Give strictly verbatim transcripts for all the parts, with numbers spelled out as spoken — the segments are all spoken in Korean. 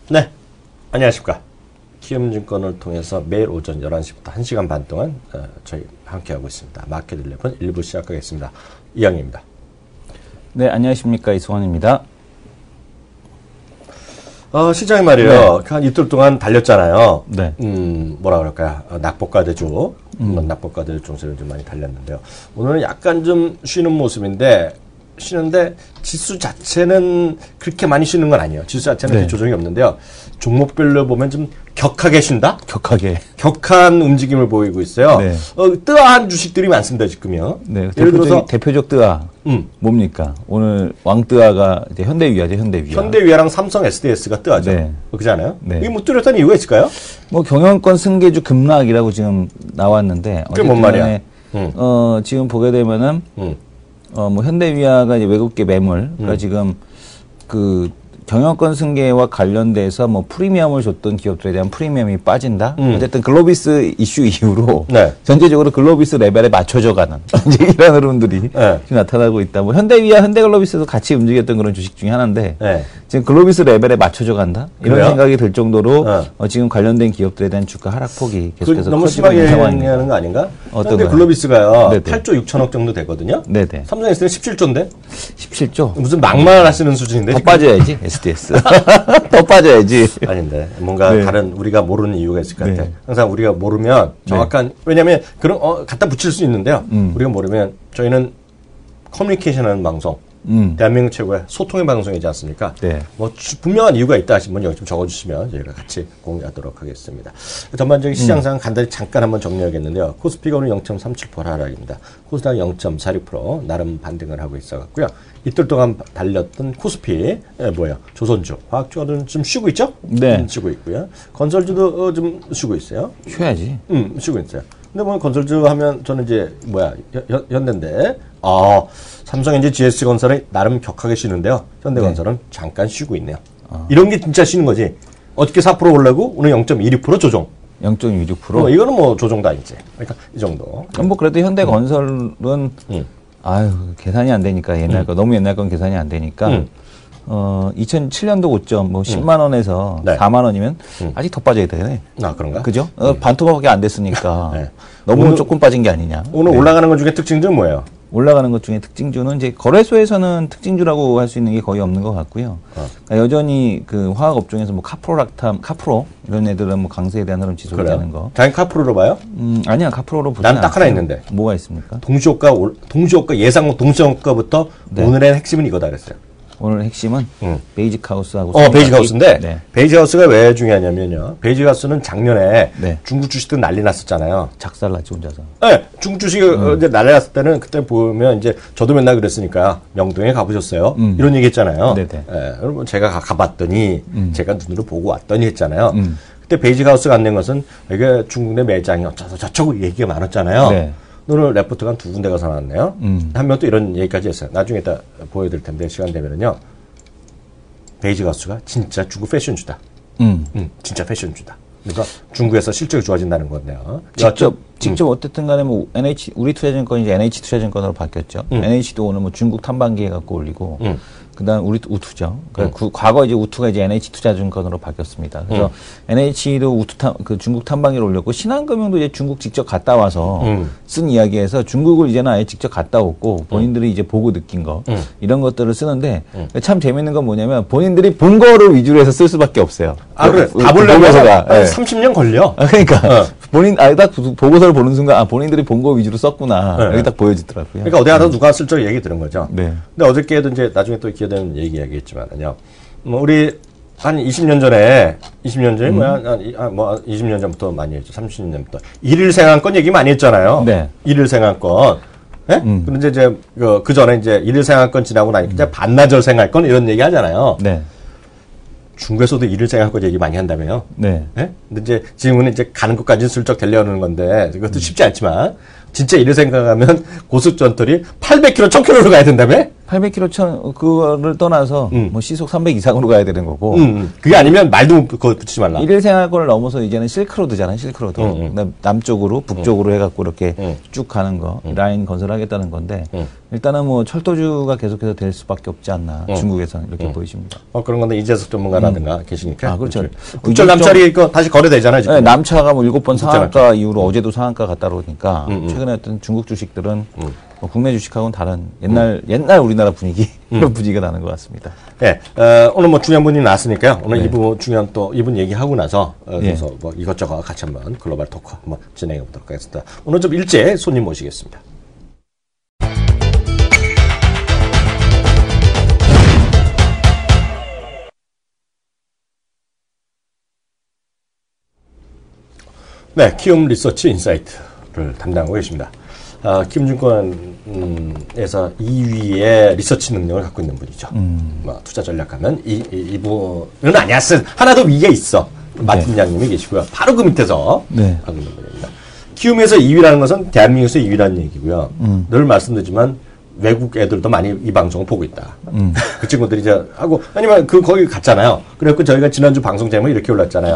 네, 안녕하십니까. 키움증권을 통해서 매일 오전 열한 시부터 한 시간 반 동안 어, 저희 함께하고 있습니다. 마켓 일레븐 일 부 시작하겠습니다. 이양입니다. 네, 안녕하십니까. 이승환입니다. 어, 시장이 말이에요. 네. 한 이틀 동안 달렸잖아요. 네. 음, 뭐라 그럴까요. 어, 낙폭과대주, 음. 낙폭과대주 종세를 좀 많이 달렸는데요. 오늘은 약간 좀 쉬는 모습인데, 쉬는데 지수 자체는 그렇게 많이 쉬는 건 아니에요. 지수 자체는 네. 조정이 없는데요. 종목별로 보면 좀 격하게 쉰다? 격하게. 격한 움직임을 보이고 있어요. 네. 어, 뜨아한 주식들이 많습니다, 지금요. 네. 예를 대표적, 들어서 대표적 뜨아. 음. 뭡니까? 오늘 왕뜨아가 이제 현대위아죠, 현대위아. 현대위아랑 삼성 에스디에스가 뜨아죠. 네. 그렇지 않아요? 네. 이게 뭐 뚜렷한 이유가 있을까요? 뭐 경영권 승계주 급락이라고 지금 나왔는데. 그게 뭔 말이야? 음. 어, 지금 보게 되면은. 음. 어, 뭐, 현대위아가 이제 외국계 매물, 그러니까 음. 지금 그 경영권 승계와 관련돼서 뭐 프리미엄을 줬던 기업들에 대한 프리미엄이 빠진다? 음. 어쨌든 글로비스 이슈 이후로 네. 전체적으로 글로비스 레벨에 맞춰져 가는 이제 이런 흐름들이 네. 지금 나타나고 있다. 뭐 현대위아, 현대글로비스도 같이 움직였던 그런 주식 중에 하나인데 네. 지금 글로비스 레벨에 맞춰져 간다? 이런 그래요? 생각이 들 정도로 네. 어, 지금 관련된 기업들에 대한 주가 하락폭이 계속해서 그, 너무 심하게 얘기하는 거 아닌가? 어떤 현대 글로비스가요. 네네. 팔조 육천억 정도 되거든요. 네네. 삼성 에스디에스는 십칠조인데? 십칠조? 무슨 막말 하시는 수준인데? 더 지금? 빠져야지. 에스디에스. 더 빠져야지. 아닌데 뭔가 네. 다른 우리가 모르는 이유가 있을 것 같아. 네. 항상 우리가 모르면 정확한 네. 왜냐하면 그런 어, 갖다 붙일 수 있는데요. 음. 우리가 모르면 저희는 커뮤니케이션하는 방송, 음. 대한민국 최고의 소통의 방송이지 않습니까? 네. 뭐 주, 분명한 이유가 있다 하신 분 여기 좀 적어주시면 저희가 같이 공유하도록 하겠습니다. 전반적인 시장상은 음. 간단히 잠깐 한번 정리하겠는데요. 코스피가 오늘 영 점 삼칠 퍼센트 하락입니다. 코스닥 영 점 사육 퍼센트 나름 반등을 하고 있어갖고요. 이틀 동안 달렸던 코스피 예, 뭐예요? 조선주, 화학주들은 좀 쉬고 있죠? 네. 음, 쉬고 있고요. 건설주도 어, 좀 쉬고 있어요. 쉬어야지. 음, 쉬고 있어요. 근데 뭐 건설주 하면 저는 이제 뭐야 현, 현대인데 아 삼성엔지 지에스건설은 나름 격하게 쉬는데요. 현대건설은 네. 잠깐 쉬고 있네요. 아. 이런 게 진짜 쉬는 거지. 어저께 사 퍼센트 올라고 오늘 영 점 일이 퍼센트 조정. 영 점 이육 퍼센트? 어, 이거는 뭐 조정도 아니지. 그러니까 이 정도. 그럼 뭐 그래도 현대건설은 음. 음. 아유 계산이 안 되니까 옛날 음. 거 너무 옛날 건 계산이 안 되니까. 음. 어, 이천칠 년도 고점, 뭐, 십만 원에서 음. 네. 사만 원이면 음. 아직 더 빠져야 되네. 아, 그런가? 그죠? 음. 어, 반토막밖에 안 됐으니까. 네. 너무 오늘, 조금 빠진 게 아니냐. 오늘 네. 올라가는 것 중에 특징은 뭐예요? 올라가는 것 중에 특징주는 이제 거래소에서는 특징주라고 할 수 있는 게 거의 없는 것 같고요. 어. 그러니까 여전히 그 화학 업종에서 뭐 카프로락탐, 카프로 이런 애들은 뭐 강세에 대한 흐름 지속이 되는 거. 당연히 카프로로 봐요? 음, 아니야. 카프로로 보지 난 딱 하나 있는데. 뭐가 있습니까? 동시호가, 동시호가 예상 동시호가부터 네. 오늘의 핵심은 이거다 그랬어요. 오늘 핵심은 응. 베이직하우스하고 어 베이직하우스인데 네. 베이직하우스가 왜 중요하냐면요. 베이직하우스는 작년에 네. 중국 주식들 난리 났었잖아요. 작살났지 혼자서. 네, 중국 주식 음. 이제 난리 났을 때는 그때 보면 이제 저도 맨날 그랬으니까 명동에 가보셨어요. 음. 이런 얘기했잖아요. 네네. 네, 여러분 제가 가봤더니 음. 제가 눈으로 보고 왔더니 했잖아요. 음. 그때 베이직하우스가 안 낸 것은 이게 중국 내 매장이 어쩌고 저쩌고 얘기가 많았잖아요. 네. 오늘 레포트가 한 두 군데 가서 나왔네요. 음. 한 명 또 이런 얘기까지 했어요. 나중에 이따 보여드릴 텐데, 시간 되면은요. 베이직하우스가 진짜 중국 패션주다. 음. 음, 진짜 패션주다. 그러니까 중국에서 실적이 좋아진다는 건데요. 직접, 음. 직접 어쨌든 간에 뭐 엔에이치, 우리 투자증권이 이제 엔에이치 투자증권으로 바뀌었죠. 음. 엔에이치도 오늘 뭐 중국 탐방기에 갖고 올리고, 음. 그 다음 우리 우투죠. 그러니까 음. 그 과거 이제 우투가 이제 엔에이치 투자증권으로 바뀌었습니다. 그래서 음. 엔에이치도 우투 탐, 그 중국 탐방기를 올렸고, 신한금융도 이제 중국 직접 갔다 와서 음. 쓴 이야기에서 중국을 이제는 아예 직접 갔다 오고, 본인들이 음. 이제 보고 느낀 거, 음. 이런 것들을 쓰는데, 음. 참 재밌는 건 뭐냐면, 본인들이 본 거를 위주로 해서 쓸 수밖에 없어요. 아, 그래. 다 보려면 네. 삼십 년 걸려. 아, 그러니까. 어. 본인, 아, 딱 보고서를 보는 순간, 아, 본인들이 본 거 위주로 썼구나. 네. 여기 딱 보여지더라고요. 그러니까 어디 가서 네. 누가 쓸 적 얘기 들은 거죠. 네. 근데 어저께도 이제 나중에 또 기회 되면 얘기하겠지만요. 뭐, 우리, 한 이십 년 전에, 이십 년 전에 음. 뭐야, 한, 뭐, 이십 년 전부터 많이 했죠. 삼십 년부터. 일일 생활권 얘기 많이 했잖아요. 네. 일일 생활권. 예? 음. 그런데 이제, 그, 그 전에 이제 일일 생활권 지나고 나니까 이제 음. 반나절 생활권 이런 얘기 하잖아요. 네. 중국에서도 일일 생활권 얘기 많이 한다며요. 네. 예? 근데 이제 지금은 이제 가는 것까지는 슬쩍 되려는 건데, 이것도 음. 쉽지 않지만, 진짜 이래 생각하면 고속전철이 팔백 킬로미터, 천 킬로미터로 가야 된다며? 팔백 킬로미터 그거를 떠나서 음. 뭐 시속 삼백 이상으로 가야 되는 거고. 음, 음. 그게 아니면 말도 그거 붙이지 말라. 일일 생활권을 넘어서 이제는 실크로드잖아요. 실크로드. 음, 음. 남쪽으로 북쪽으로 해갖고 이렇게 음. 쭉 가는 거 음. 라인 건설하겠다는 건데 음. 일단은 뭐 철도주가 계속해서 될 수밖에 없지 않나. 음. 중국에서는 이렇게 음. 보이십니다. 어, 그런 건데 이재석 전문가라든가 음. 계시니까. 아, 그렇죠. 국철 남철이 이거 다시 거래되잖아요, 지금. 네, 남차가 뭐 일곱 번 상한가 남철. 이후로 어제도 상한가 갔다 오니까 음, 음. 최근에 어떤 중국 주식들은 음. 뭐 국내 주식하고는 다른 옛날 옛날 우리나라 분위기 음. 그런 분위기가 나는 것 같습니다. 네, 어, 오늘 뭐 중요한 분이 나왔으니까요. 오늘 네. 이부 중요한 또 이분 얘기하고 나서 어, 예. 그래서 뭐 이것저것 같이 한번 글로벌 토크 한번 진행해 보도록 하겠습니다. 오늘 좀 일제 손님 모시겠습니다. 네, 키움 리서치 인사이트를 담당하고 계십니다. 아, 키움증권에서 이 위의 리서치 능력을 갖고 있는 분이죠. 음. 뭐, 투자 전략하면 이, 이, 이분은 아니야. 하나 더 위에 있어. 마 네. 팀장님이 계시고요. 바로 그 밑에서 네. 하고 있는 분입니다. 키움에서 이 위라는 것은 대한민국에서 이 위라는 얘기고요. 음. 늘 말씀드리지만 외국 애들도 많이 이 방송을 보고 있다. 음. 그 친구들이 이제 하고 아니면 그 거기 갔잖아요. 그래갖고 저희가 지난주 방송 제목이 이렇게 올랐잖아요.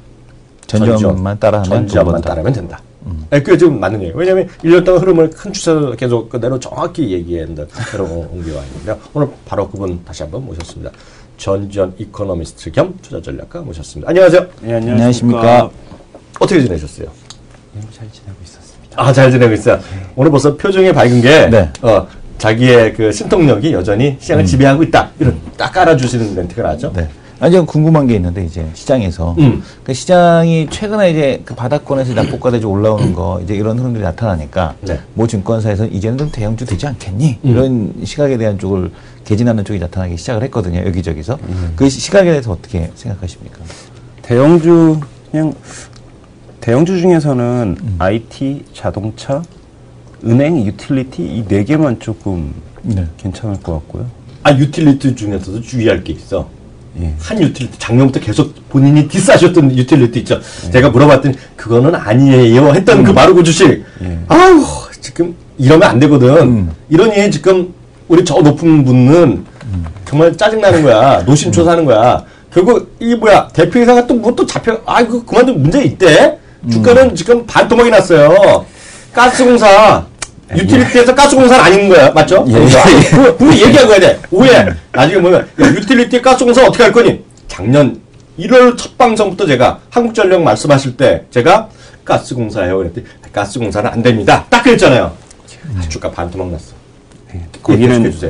전지현만 따라하면 전지현만 따라하면 된다. 음. 네, 그게 지금 맞는 얘기예요. 왜냐하면 일 년 동안 흐름을 큰 추세를 계속 그대로 정확히 얘기했는데 그대로 옮겨와 있는데요. 오늘 바로 그분 다시 한번 모셨습니다. 전지현 이코노미스트 겸 투자 전략가 모셨습니다. 안녕하세요. 네, 안녕하십니까. 어떻게 지내셨어요? 네, 잘 지내고 있었습니다. 아, 잘 지내고 있어요. 네. 오늘 벌써 표정이 밝은 게 네. 어, 자기의 그 신통력이 여전히 시장을 음. 지배하고 있다. 이런 딱 깔아주시는 멘트가 나죠. 네. 아니, 저 궁금한 게 있는데, 이제, 시장에서. 음. 그 시장이 최근에 이제 그 바닥권에서 낙폭과대주 올라오는 거, 이제 이런 흐름들이 나타나니까, 네. 모 증권사에서 이제는 좀 대형주 되지 않겠니? 음. 이런 시각에 대한 쪽을 개진하는 쪽이 나타나기 시작을 했거든요, 여기저기서. 음. 그 시각에 대해서 어떻게 생각하십니까? 대형주, 그냥, 대형주 중에서는 음. 아이티, 자동차, 은행, 유틸리티, 이 네 개만 조금 네. 괜찮을 것 같고요. 아, 유틸리티 중에서도 주의할 게 있어. 예. 한 유틸리티, 작년부터 계속 본인이 디스하셨던 유틸리티 있죠. 예. 제가 물어봤더니, 그거는 아니에요. 했던 음. 그 바로 그 주식. 예. 아우, 지금 이러면 안 되거든. 음. 이러니 지금 우리 저 높은 분은 음. 정말 짜증나는 거야. 노심초사하는 거야. 결국, 이게 뭐야. 대표이사가 또 뭐 또 잡혀, 아, 이거 그만둔 문제 있대. 주가는 음. 지금 반토막이 났어요. 가스공사. 유틸리티에서 예. 가스공사는 아닌 거야. 맞죠? 예. 예. 분명히 얘기하고 가야 돼. 오해. 나중에 보면, 야, 유틸리티 가스공사 어떻게 할 거니? 작년 일월 첫 방송부터 제가 한국전력 말씀하실 때 제가 가스공사예요. 그랬더니 가스공사는 안 됩니다. 딱 그랬잖아요. 음. 아, 주가 반토막 났어. 네. 거기는, 해주세요.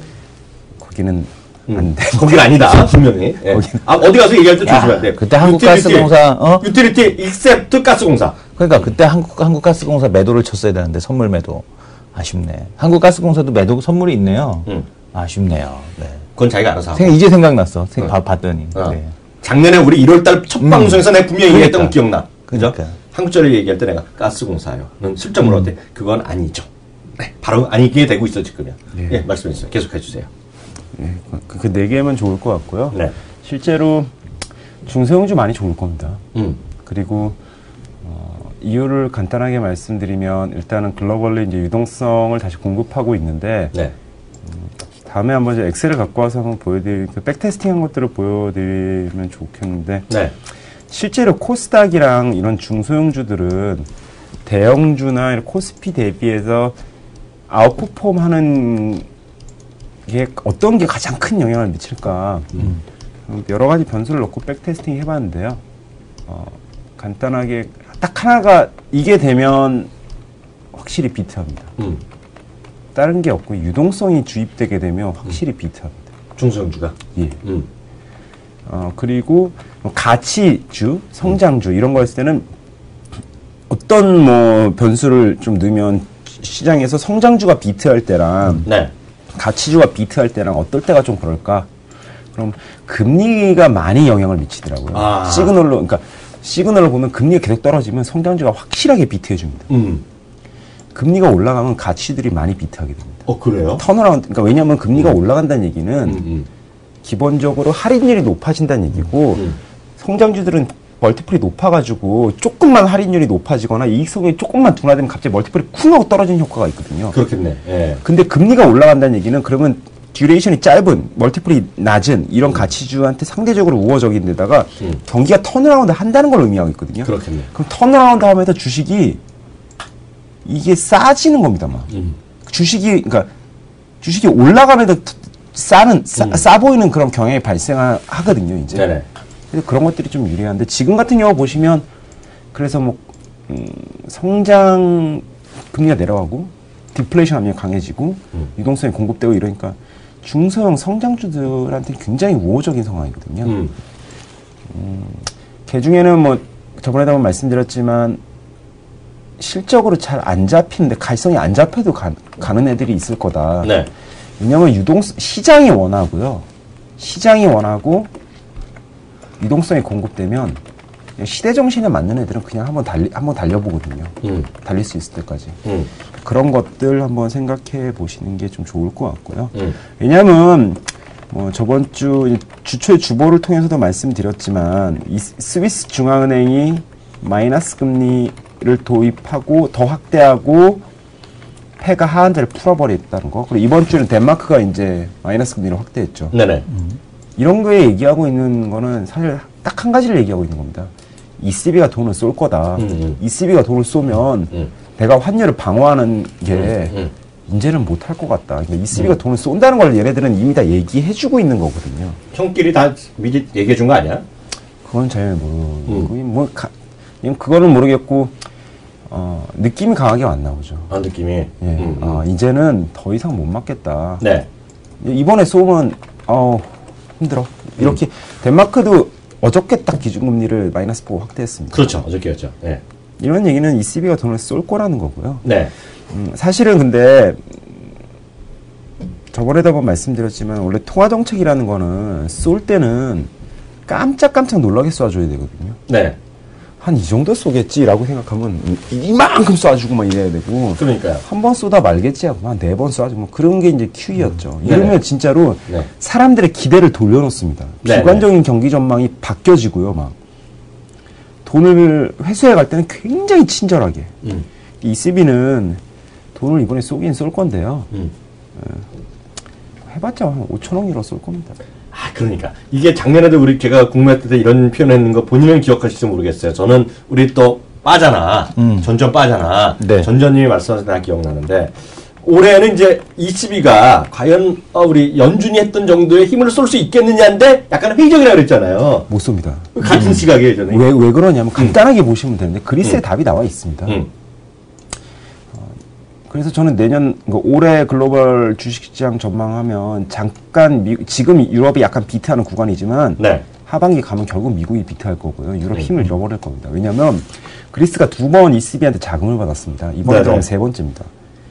거기는 음. 안 돼. 거긴 아니다. 분명히. 예. 아, 어디 가서 얘기할 때 조심해야 돼. 그때 한국가스공사, 어? 유틸리티 익셉트 가스공사. 그러니까 그때 한국, 한국가스공사 매도를 쳤어야 되는데, 선물 매도. 아쉽네. 한국가스공사도 매도 선물이 있네요. 음. 아쉽네요. 네. 그건 자기가 알아서 하고. 생각, 이제 생각났어. 생, 어. 봐, 봤더니. 어. 네. 작년에 우리 일월달 첫 방송에서 음. 내가 분명히 그러니까. 얘기했던 거 기억나. 그죠? 그러니까. 한국전력 얘기할 때 내가 가스공사요. 는 실점으로 음. 때 그건 아니죠. 네. 바로 아니게 되고 있어, 지금이야. 예, 네. 말씀해 주세요. 계속 해주세요. 네. 그 네 개면 좋을 것 같고요. 네. 실제로 중소형주 많이 좋을 겁니다. 음. 그리고 어, 이유를 간단하게 말씀드리면 일단은 글로벌리 이제 유동성을 다시 공급하고 있는데 네. 음, 다음에 한번 이제 엑셀을 갖고 와서 한번 보여드릴 그 백테스팅한 것들을 보여드리면 좋겠는데 네. 실제로 코스닥이랑 이런 중소형주들은 대형주나 이런 코스피 대비해서 아웃퍼폼하는 게 어떤 게 가장 큰 영향을 미칠까? 음. 여러 가지 변수를 넣고 백테스팅 해봤는데요. 어, 간단하게 딱 하나가 이게 되면 확실히 비트합니다. 음. 다른 게 없고 유동성이 주입되게 되면 확실히 음. 비트합니다. 중소형주가? 예. 음. 어, 그리고 가치주, 성장주 이런 거 했을 때는 어떤 뭐 변수를 좀 넣으면 시장에서 성장주가 비트할 때랑 네. 가치주가 비트할 때랑 어떨 때가 좀 그럴까? 그럼 금리가 많이 영향을 미치더라고요. 아. 시그널로, 그러니까 시그널로 보면 금리가 계속 떨어지면 성장주가 확실하게 비트해줍니다. 음. 금리가 올라가면 가치들이 많이 비트하게 됩니다. 어, 그래요? 턴어라운드, 그러니까 왜냐하면 금리가 음. 올라간다는 얘기는 음, 음. 기본적으로 할인율이 높아진다는 얘기고 음, 음. 성장주들은 멀티플이 높아가지고 조금만 할인율이 높아지거나 이익성이 조금만 둔화되면 갑자기 멀티플이 쿵 하고 떨어지는 효과가 있거든요. 그렇겠네. 예. 근데 금리가 올라간다는 얘기는 그러면 듀레이션이 짧은 멀티플이 낮은 이런 가치주한테 상대적으로 우호적인 데다가 음. 경기가 턴어라운드 한다는 걸 의미하고 있거든요. 그렇겠네. 그럼 턴어라운드 하면서 주식이 이게 싸지는 겁니다. 막. 음. 주식이 그러니까 주식이 올라가면서 싸는 싸, 음. 싸 보이는 그런 경향이 발생하거든요. 이제. 네네. 그래서 그런 것들이 좀 유리한데 지금 같은 경우 보시면 그래서 뭐 음, 성장 금리가 내려가고 디플레이션 압력이 강해지고 음. 유동성이 공급되고 이러니까 중소형 성장주들한테 굉장히 우호적인 상황이거든요. 음. 음, 그 중에는 뭐 저번에도 한번 말씀드렸지만 실적으로 잘 안 잡히는데 가시성이 안 잡혀도 가, 가는 애들이 있을 거다. 네. 왜냐하면 유동 시장이 원하고요. 시장이 원하고 유동성이 공급되면 시대 정신에 맞는 애들은 그냥 한번 달리 한번 달려보거든요. 음. 달릴 수 있을 때까지. 음. 그런 것들 한번 생각해 보시는 게 좀 좋을 것 같고요. 음. 왜냐하면 뭐 저번 주 주초의 주보를 통해서도 말씀드렸지만 이 스위스 중앙은행이 마이너스 금리를 도입하고 더 확대하고 폐가 하한제를 풀어버렸다는 거. 그리고 이번 주는 덴마크가 이제 마이너스 금리를 확대했죠. 네네. 음. 이런 거에 얘기하고 있는 거는 사실 딱 한 가지를 얘기하고 있는 겁니다. 이씨비가 돈을 쏠 거다. 음, 음. 이씨비가 돈을 쏘면 음. 내가 환율을 방어하는 게 음, 음. 이제는 못할 것 같다. 그러니까 이씨비가 음. 돈을 쏜다는 걸 얘네들은 이미 다 얘기해주고 있는 거거든요. 형끼리 다 미리 얘기해준 거 아니야? 그건 잘 모르고 음. 뭐 가, 그거는 모르겠고 어, 느낌이 강하게 안 나오죠. 아 느낌이. 예. 음, 음. 아, 이제는 더 이상 못 맞겠다. 네. 이번에 쏘면 어 힘들어. 이렇게 음. 덴마크도 어저께 딱 기준금리를 마이너스 사 확대했습니다. 그렇죠. 어저께였죠. 네. 이런 얘기는 이씨비가 돈을 쏠 거라는 거고요. 네. 음, 사실은 근데 저번에도 한번 말씀드렸지만 원래 통화정책이라는 거는 쏠 때는 깜짝깜짝 놀라게 쏴줘야 되거든요. 네. 한 이 정도 쏘겠지라고 생각하면 이만큼 쏴주고 막 이래야 되고. 그러니까요. 한 번 쏘다 말겠지 하고 한 네 번 쏴주고 그런 게 이제 큐이였죠. 음. 이러면 네. 진짜로 네. 사람들의 기대를 돌려놓습니다. 네. 비관적인 경기 전망이 바뀌어지고요. 막 돈을 회수해 갈 때는 굉장히 친절하게. 음. 이씨비는 돈을 이번에 쏘긴 쏠 건데요. 음. 해봤자 한 오천억 유로 쏠 겁니다. 아, 그러니까. 이게 작년에도 우리 제가 국무회의 때 이런 표현 했는 거 본인은 기억하실지 모르겠어요. 저는 우리 또 빠잖아. 음. 전전 빠잖아. 네. 전전님이 말씀하신 나 기억나는데, 올해는 이제 이씨비가 과연 어, 우리 연준이 했던 정도의 힘을 쏠 수 있겠느냐인데 약간 회의적이라고 그랬잖아요. 못 쏩니다. 같은 음. 시각에 저는. 왜, 왜 그러냐면 간단하게 음. 보시면 되는데, 그리스의 음. 답이 나와 있습니다. 음. 그래서 저는 내년 올해 글로벌 주식시장 전망하면 잠깐 미, 지금 유럽이 약간 비트하는 구간이지만 네. 하반기 가면 결국 미국이 비트할 거고요. 유럽 네. 힘을 잃어버릴 겁니다. 왜냐하면 그리스가 두 번 이씨비한테 자금을 받았습니다. 이번에 네. 들어가면 세 번째입니다.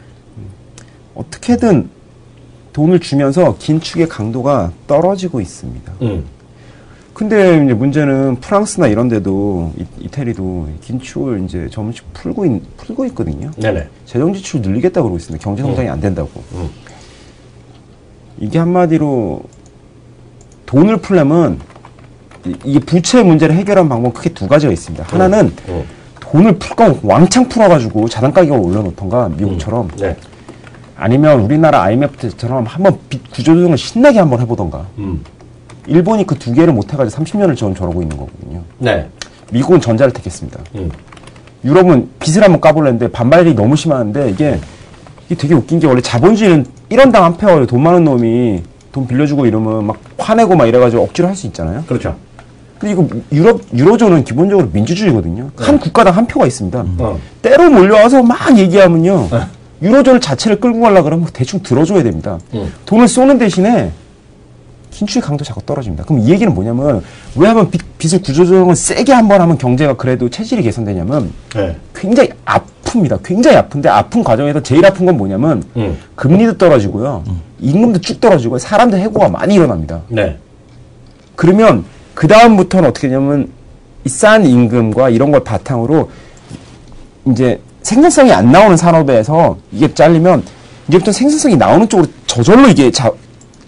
어떻게든 돈을 주면서 긴축의 강도가 떨어지고 있습니다. 음. 근데 이제 문제는 프랑스나 이런 데도 이, 이태리도 긴축을 이제 조금씩 풀고 있, 풀고 있거든요. 네네. 재정 지출 늘리겠다고 그러고 있습니다. 경제 성장이 음. 안 된다고. 음. 이게 한마디로 돈을 풀려면 이게 부채 문제를 해결한 방법은 크게 두 가지가 있습니다. 하나는 음. 음. 돈을 풀 거면 왕창 풀어가지고 자산 가격을 올려놓던가 미국처럼 음. 네. 아니면 우리나라 아이엠에프 때처럼 한번 빚 구조조정을 신나게 한번 해보던가. 음. 일본이 그 두 개를 못해가지고 삼십 년을 지금 저러고 있는 거거든요. 네. 미국은 전자를 택했습니다. 음. 유럽은 빚을 한번 까볼랬는데 반발이 너무 심하는데 이게, 이게 되게 웃긴 게 원래 자본주의는 일 원당 한 페어에 돈 많은 놈이 돈 빌려주고 이러면 막 화내고 막 이래가지고 억지로 할 수 있잖아요. 그렇죠. 근데 이거 유럽, 유로존은 기본적으로 민주주의거든요. 네. 한 국가당 한 표가 있습니다. 음. 어. 때로 몰려와서 막 얘기하면요. 어. 유로존 자체를 끌고 가려고 그러면 대충 들어줘야 됩니다. 음. 돈을 쏘는 대신에 긴축의 강도 자꾸 떨어집니다. 그럼 이 얘기는 뭐냐면 왜 한번 빚, 빚을 구조조정을 세게 한번 하면 경제가 그래도 체질이 개선되냐면 네. 굉장히 아픕니다. 굉장히 아픈데 아픈 과정에서 제일 아픈 건 뭐냐면 음. 금리도 떨어지고요. 음. 임금도 쭉 떨어지고 사람들 해고가 많이 일어납니다. 네. 그러면 그 다음부터는 어떻게 되냐면 이 싼 임금과 이런 걸 바탕으로 이제 생산성이 안 나오는 산업에서 이게 잘리면 이제부터 생산성이 나오는 쪽으로 저절로 이게 자,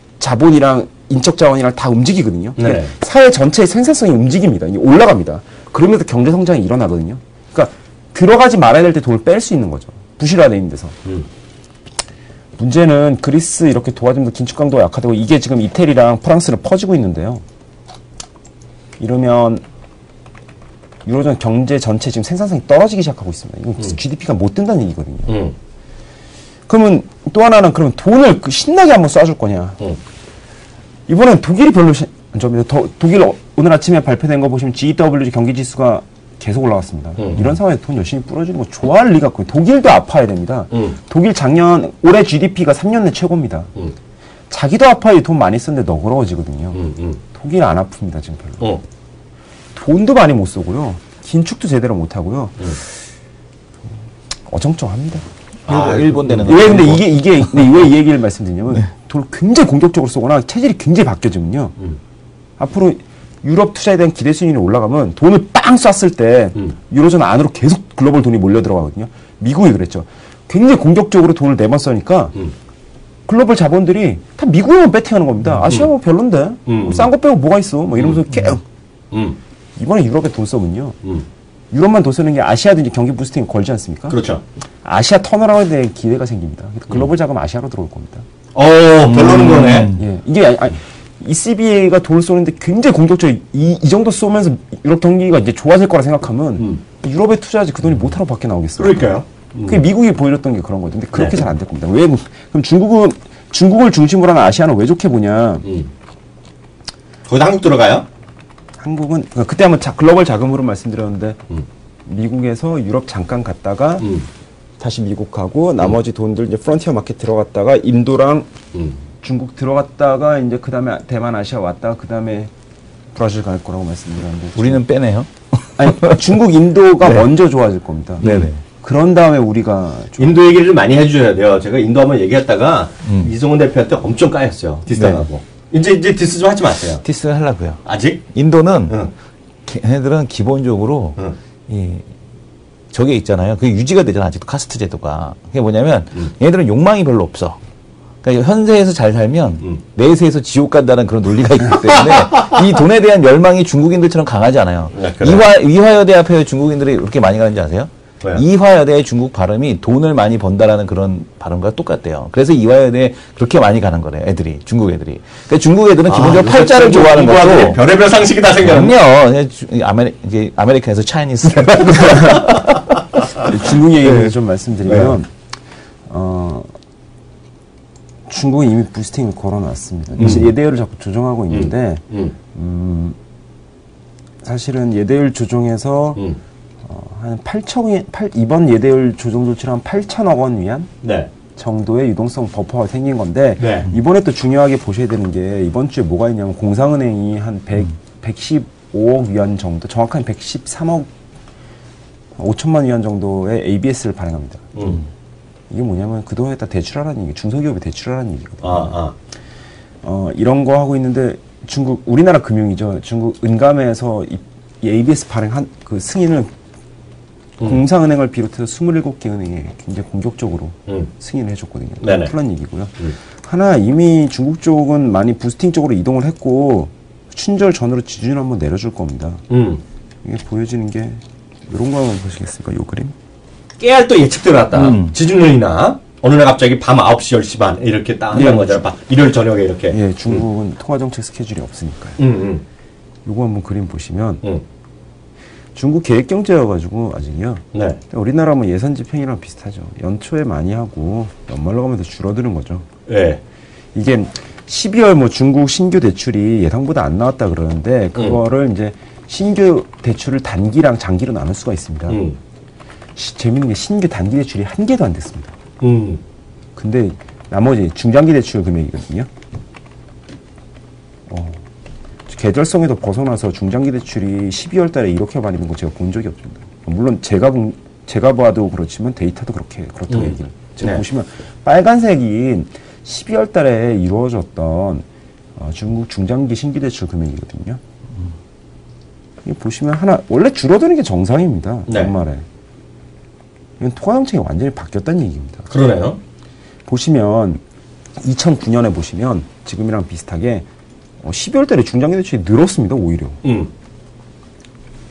자본이랑 인적 자원이랑 다 움직이거든요. 네. 사회 전체의 생산성이 움직입니다. 이게 올라갑니다. 그러면서 경제 성장이 일어나거든요. 그러니까 들어가지 말아야 될 때 돈을 뺄 수 있는 거죠. 부실화되어 있는 데서. 음. 문제는 그리스 이렇게 도와주면서 긴축 강도가 약화되고 이게 지금 이태리랑 프랑스로 퍼지고 있는데요. 이러면 유로존 경제 전체 지금 생산성이 떨어지기 시작하고 있습니다. 이건 음. 지디피가 못 든다는 얘기거든요. 음. 그러면 또 하나는 그러면 돈을 신나게 한번 쏴줄 거냐. 음. 이번엔 독일이 별로 안 좋습니다. 독일 오늘 아침에 발표된 거 보시면 지더블유지 경기지수가 계속 올라갔습니다. 음. 이런 상황에 돈 열심히 뿌려주는 거 좋아할 리가 없고 독일도 아파야 됩니다. 음. 독일 작년 올해 지디피가 삼 년 내 최고입니다. 음. 자기도 아파야 돈 많이 썼는데 너그러워지거든요. 음, 음. 독일 안 아픕니다 지금 별로. 어. 돈도 많이 못 쓰고요. 긴축도 제대로 못 하고요. 음. 어정쩡합니다. 아, 일본 되는 거. 왜 근데 이게 이게 왜 이 얘기를 말씀드리냐면 네. 돈을 굉장히 공격적으로 쓰거나 체질이 굉장히 바뀌어지면요. 음. 앞으로 유럽 투자에 대한 기대 수준이 올라가면 돈을 빵 쐈을 때 음. 유로존 안으로 계속 글로벌 돈이 몰려 들어가거든요. 미국이 그랬죠. 굉장히 공격적으로 돈을 네번 써니까 음. 글로벌 자본들이 다 미국에만 배팅하는 겁니다. 음. 아시아 뭐 별론데 음. 싼 거 빼고 뭐가 있어? 뭐 이러면서 음. 계속 음. 이번에 유럽에 돈 써면요. 음. 유럽만 돈 쓰는 게 아시아도 이제 경기 부스팅 걸지 않습니까? 그렇죠. 아시아 턴어라운드에 대한 기대가 생깁니다. 글로벌 자금 아시아로 들어올 겁니다. 어, 별로는 거네. 예, 이게 아니, 아니, 이씨비가 돈을 쏘는데 굉장히 공격적으로 이, 이 정도 쏘면서 유럽 경기가 이제 좋아질 거라 생각하면 음. 유럽에 투자하지 그 돈이 못하러 밖에 나오겠어요. 그러니까요. 음. 그게 미국이 보여줬던 게 그런 거죠. 근데 그렇게 네. 잘 안 될 겁니다. 왜 그럼 중국은 중국을 중심으로 하는 아시아는 왜 좋게 보냐? 음. 거기다 한국 들어가요? 한국은 그때 한번 자, 글로벌 자금으로 말씀드렸는데 음. 미국에서 유럽 잠깐 갔다가 음. 다시 미국 가고 나머지 음. 돈들 이제 프론티어 마켓 들어갔다가 인도랑 음. 중국 들어갔다가 이제 그 다음에 대만 아시아 왔다가 그 다음에 브라질 갈 거라고 말씀드렸는데 우리는 빼네요. 아니 중국 인도가 네. 먼저 좋아질 겁니다. 네네. 그런 다음에 우리가 인도 얘기를 좀 많이 해주셔야 돼요. 제가 인도 한번 얘기했다가 음. 이성훈 대표한테 엄청 까였어요. 디스당하고. 네. 이제 이제 디스 좀 하지 마세요. 디스 하려고요. 아직? 인도는 응. 걔네들은 기본적으로 응. 이 저게 있잖아요. 그게 유지가 되잖아. 아직도 카스트 제도가. 그게 뭐냐면 응. 얘네들은 욕망이 별로 없어. 그러니까 현세에서 잘 살면 응. 내세에서 지옥 간다는 그런 논리가 있기 때문에 이 돈에 대한 열망이 중국인들처럼 강하지 않아요. 네, 그래. 이화 이화여대 앞에 중국인들이 그렇게 많이 가는지 아세요? 왜요? 이화여대의 중국 발음이 돈을 많이 번다라는 그런 발음과 똑같대요. 그래서 이화여대에 그렇게 많이 가는 거래요, 애들이. 중국 애들이. 그러니까 중국 애들은 아, 기본적으로 팔자를 좋아하는 거고. 별의별 상식이 다 생겼네. 그럼요. 아메리, 이제 아메리카에서 차이니스. 중국 얘기를 네. 좀 말씀드리면, 네. 어, 중국은 이미 부스팅을 걸어놨습니다. 음. 예대율을 자꾸 조정하고 있는데, 음. 음, 사실은 예대율 조정에서 음. 한 팔천 원, 이번 예대율 조정 조치로 한 팔천억 원 위안 네. 정도의 유동성 버퍼가 생긴 건데 네. 이번에 또 중요하게 보셔야 되는 게 이번 주에 뭐가 있냐면 공상은행이 한 백, 음. 백십오억 위안 정도, 정확한 백십삼억 오천만 위안 정도의 에이비에스를 발행합니다. 음. 이게 뭐냐면 그동안에다 대출하라는 얘기, 중소기업에 대출하라는 얘기거든요. 아, 아. 어, 이런 거 하고 있는데 중국, 우리나라 금융이죠. 중국 은감에서 이, 이 에이비에스 발행한 그 승인을 음. 공상은행을 비롯해서 스물일곱 개 은행에 굉장히 공격적으로 음. 승인을 해줬거든요. 플란 얘기고요. 음. 하나 이미 중국 쪽은 많이 부스팅 쪽으로 이동을 했고 춘절 전으로 지준을 한번 내려줄 겁니다. 음. 이게 보여지는 게 이런 거 한번 보시겠습니까? 요 그림? 깨알 또 예측대로 났다. 음. 지준율이나 어느 날 갑자기 밤 아홉 시, 열 시 반 이렇게 딱 한다는 예, 거잖아요. 일요일 저녁에 이렇게. 예, 중국은 음. 통화정책 스케줄이 없으니까요. 음, 음. 요거 한번 그림 보시면 음. 중국 계획경제여가지고 아직요. 네. 우리나라 뭐 예산 집행이랑 비슷하죠. 연초에 많이 하고 연말로 가면서 줄어드는 거죠. 네. 이게 십이월 뭐 중국 신규 대출이 예상보다 안 나왔다 그러는데 그거를 음. 이제 신규 대출을 단기랑 장기로 나눌 수가 있습니다. 음. 시, 재밌는 게 신규 단기 대출이 한 개도 안 됐습니다. 음. 근데 나머지 중장기 대출 금액이거든요. 어. 계절성에도 벗어나서 중장기 대출이 십이월 달에 이렇게 많이 된 거 제가 본 적이 없습니다. 물론 제가 본, 제가 봐도 그렇지만 데이터도 그렇게 그렇다고 음. 얘기를. 지금 네. 보시면 빨간색이 십이월 달에 이루어졌던 어, 중국 중장기 신규 대출 금액이거든요. 음. 이거 보시면 하나 원래 줄어드는 게 정상입니다. 네. 연말에. 이건 통화 정책이 완전히 바뀌었다는 얘기입니다. 그러네요. 보시면 이천구 년에 보시면 지금이랑 비슷하게 어, 십이월 달에 중장기 대출이 늘었습니다, 오히려. 음.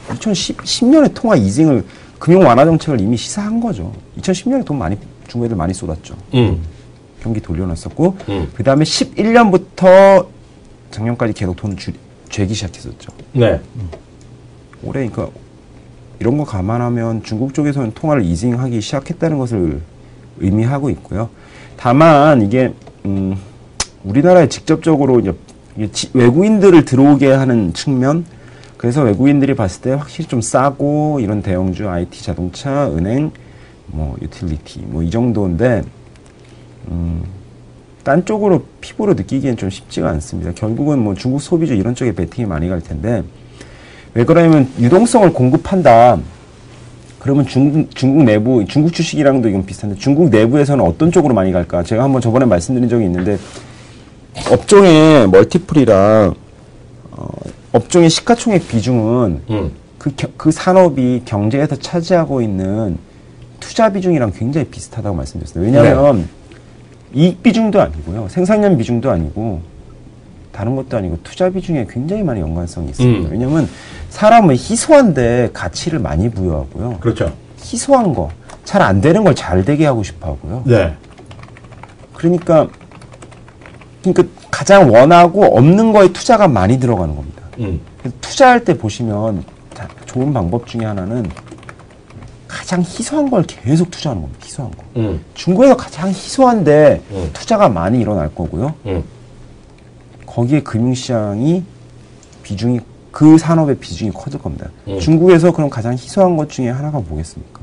이천십 년에 통화 이징을 금융 완화 정책을 이미 시사한 거죠. 이천십 년에 돈 많이 중국 애들 많이 쏟았죠. 음. 경기 돌려놨었고 음. 그 다음에 십일 년부터 작년까지 계속 돈을 주, 죄기 시작했었죠. 네. 음. 올해 그러니까 이런 거 감안하면 중국 쪽에서는 통화를 이징하기 시작했다는 것을 의미하고 있고요. 다만 이게 음, 우리나라에 직접적으로 이제 외국인들을 들어오게 하는 측면, 그래서 외국인들이 봤을 때 확실히 좀 싸고 이런 대형주, 아이티, 자동차, 은행, 뭐 유틸리티 뭐 이 정도인데 음, 딴 쪽으로 피부로 느끼기엔 좀 쉽지가 않습니다. 결국은 뭐 중국 소비주 이런 쪽에 베팅이 많이 갈 텐데, 왜 그러냐면 유동성을 공급한다. 그러면 중국, 중국 내부, 중국 주식이랑도 이건 비슷한데 중국 내부에서는 어떤 쪽으로 많이 갈까? 제가 한번 저번에 말씀드린 적이 있는데 업종의 멀티플이랑 어, 업종의 시가총액 비중은 음. 그, 그 산업이 경제에서 차지하고 있는 투자 비중이랑 굉장히 비슷하다고 말씀드렸어요. 왜냐하면 네. 이익 비중도 아니고요. 생산량 비중도 아니고 다른 것도 아니고 투자 비중에 굉장히 많이 연관성이 있습니다. 음. 왜냐하면 사람은 희소한데 가치를 많이 부여하고요. 그렇죠. 희소한 거, 잘 안 되는 걸 잘 되게 하고 싶어 하고요. 네. 그러니까, 그러니까 가장 원하고 없는 거에 투자가 많이 들어가는 겁니다. 음. 투자할 때 보시면 좋은 방법 중에 하나는 가장 희소한 걸 계속 투자하는 겁니다. 희소한 거. 음. 중국에서 가장 희소한데 음. 투자가 많이 일어날 거고요. 음. 거기에 금융시장이 비중이, 그 산업의 비중이 커질 겁니다. 음. 중국에서 그럼 가장 희소한 것 중에 하나가 뭐겠습니까?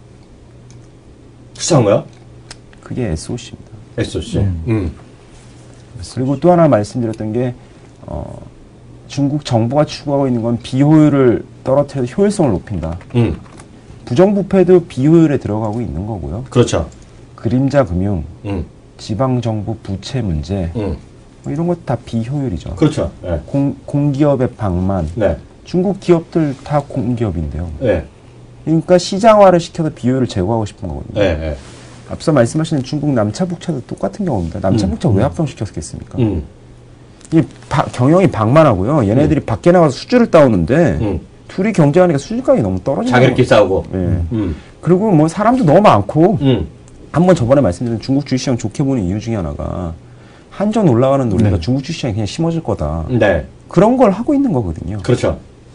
투자한 거야? 그게 에스오씨입니다. 에스오씨. 음. 음. 그리고 또 하나 말씀드렸던 게, 어, 중국 정부가 추구하고 있는 건 비효율을 떨어뜨려서 효율성을 높인다. 음. 부정부패도 비효율에 들어가고 있는 거고요. 그렇죠. 그림자 금융, 음. 지방정부 부채 문제, 음. 뭐 이런 것 다 비효율이죠. 그렇죠. 네. 공, 공기업의 방만. 네. 중국 기업들 다 공기업인데요. 네. 그러니까 시장화를 시켜서 비효율을 제거하고 싶은 거거든요. 네. 네. 앞서 말씀하신 중국 남차 북차도 똑같은 경우입니다. 남차 북차 음. 왜 합병시켰겠습니까? 음. 이게 바, 경영이 방만하고요. 얘네들이 음. 밖에 나가서 수주를 따오는데 음. 둘이 경쟁하니까 수주가격이 너무 떨어지는 거예요. 자기들끼리 싸우고. 네. 음. 그리고 뭐 사람도 너무 많고 음. 한번 저번에 말씀드린 중국 주식시장 좋게 보는 이유 중에 하나가 한전 올라가는 논리가 네. 중국 주식시장에 그냥 심어질 거다. 네. 그런 걸 하고 있는 거거든요. 그렇죠.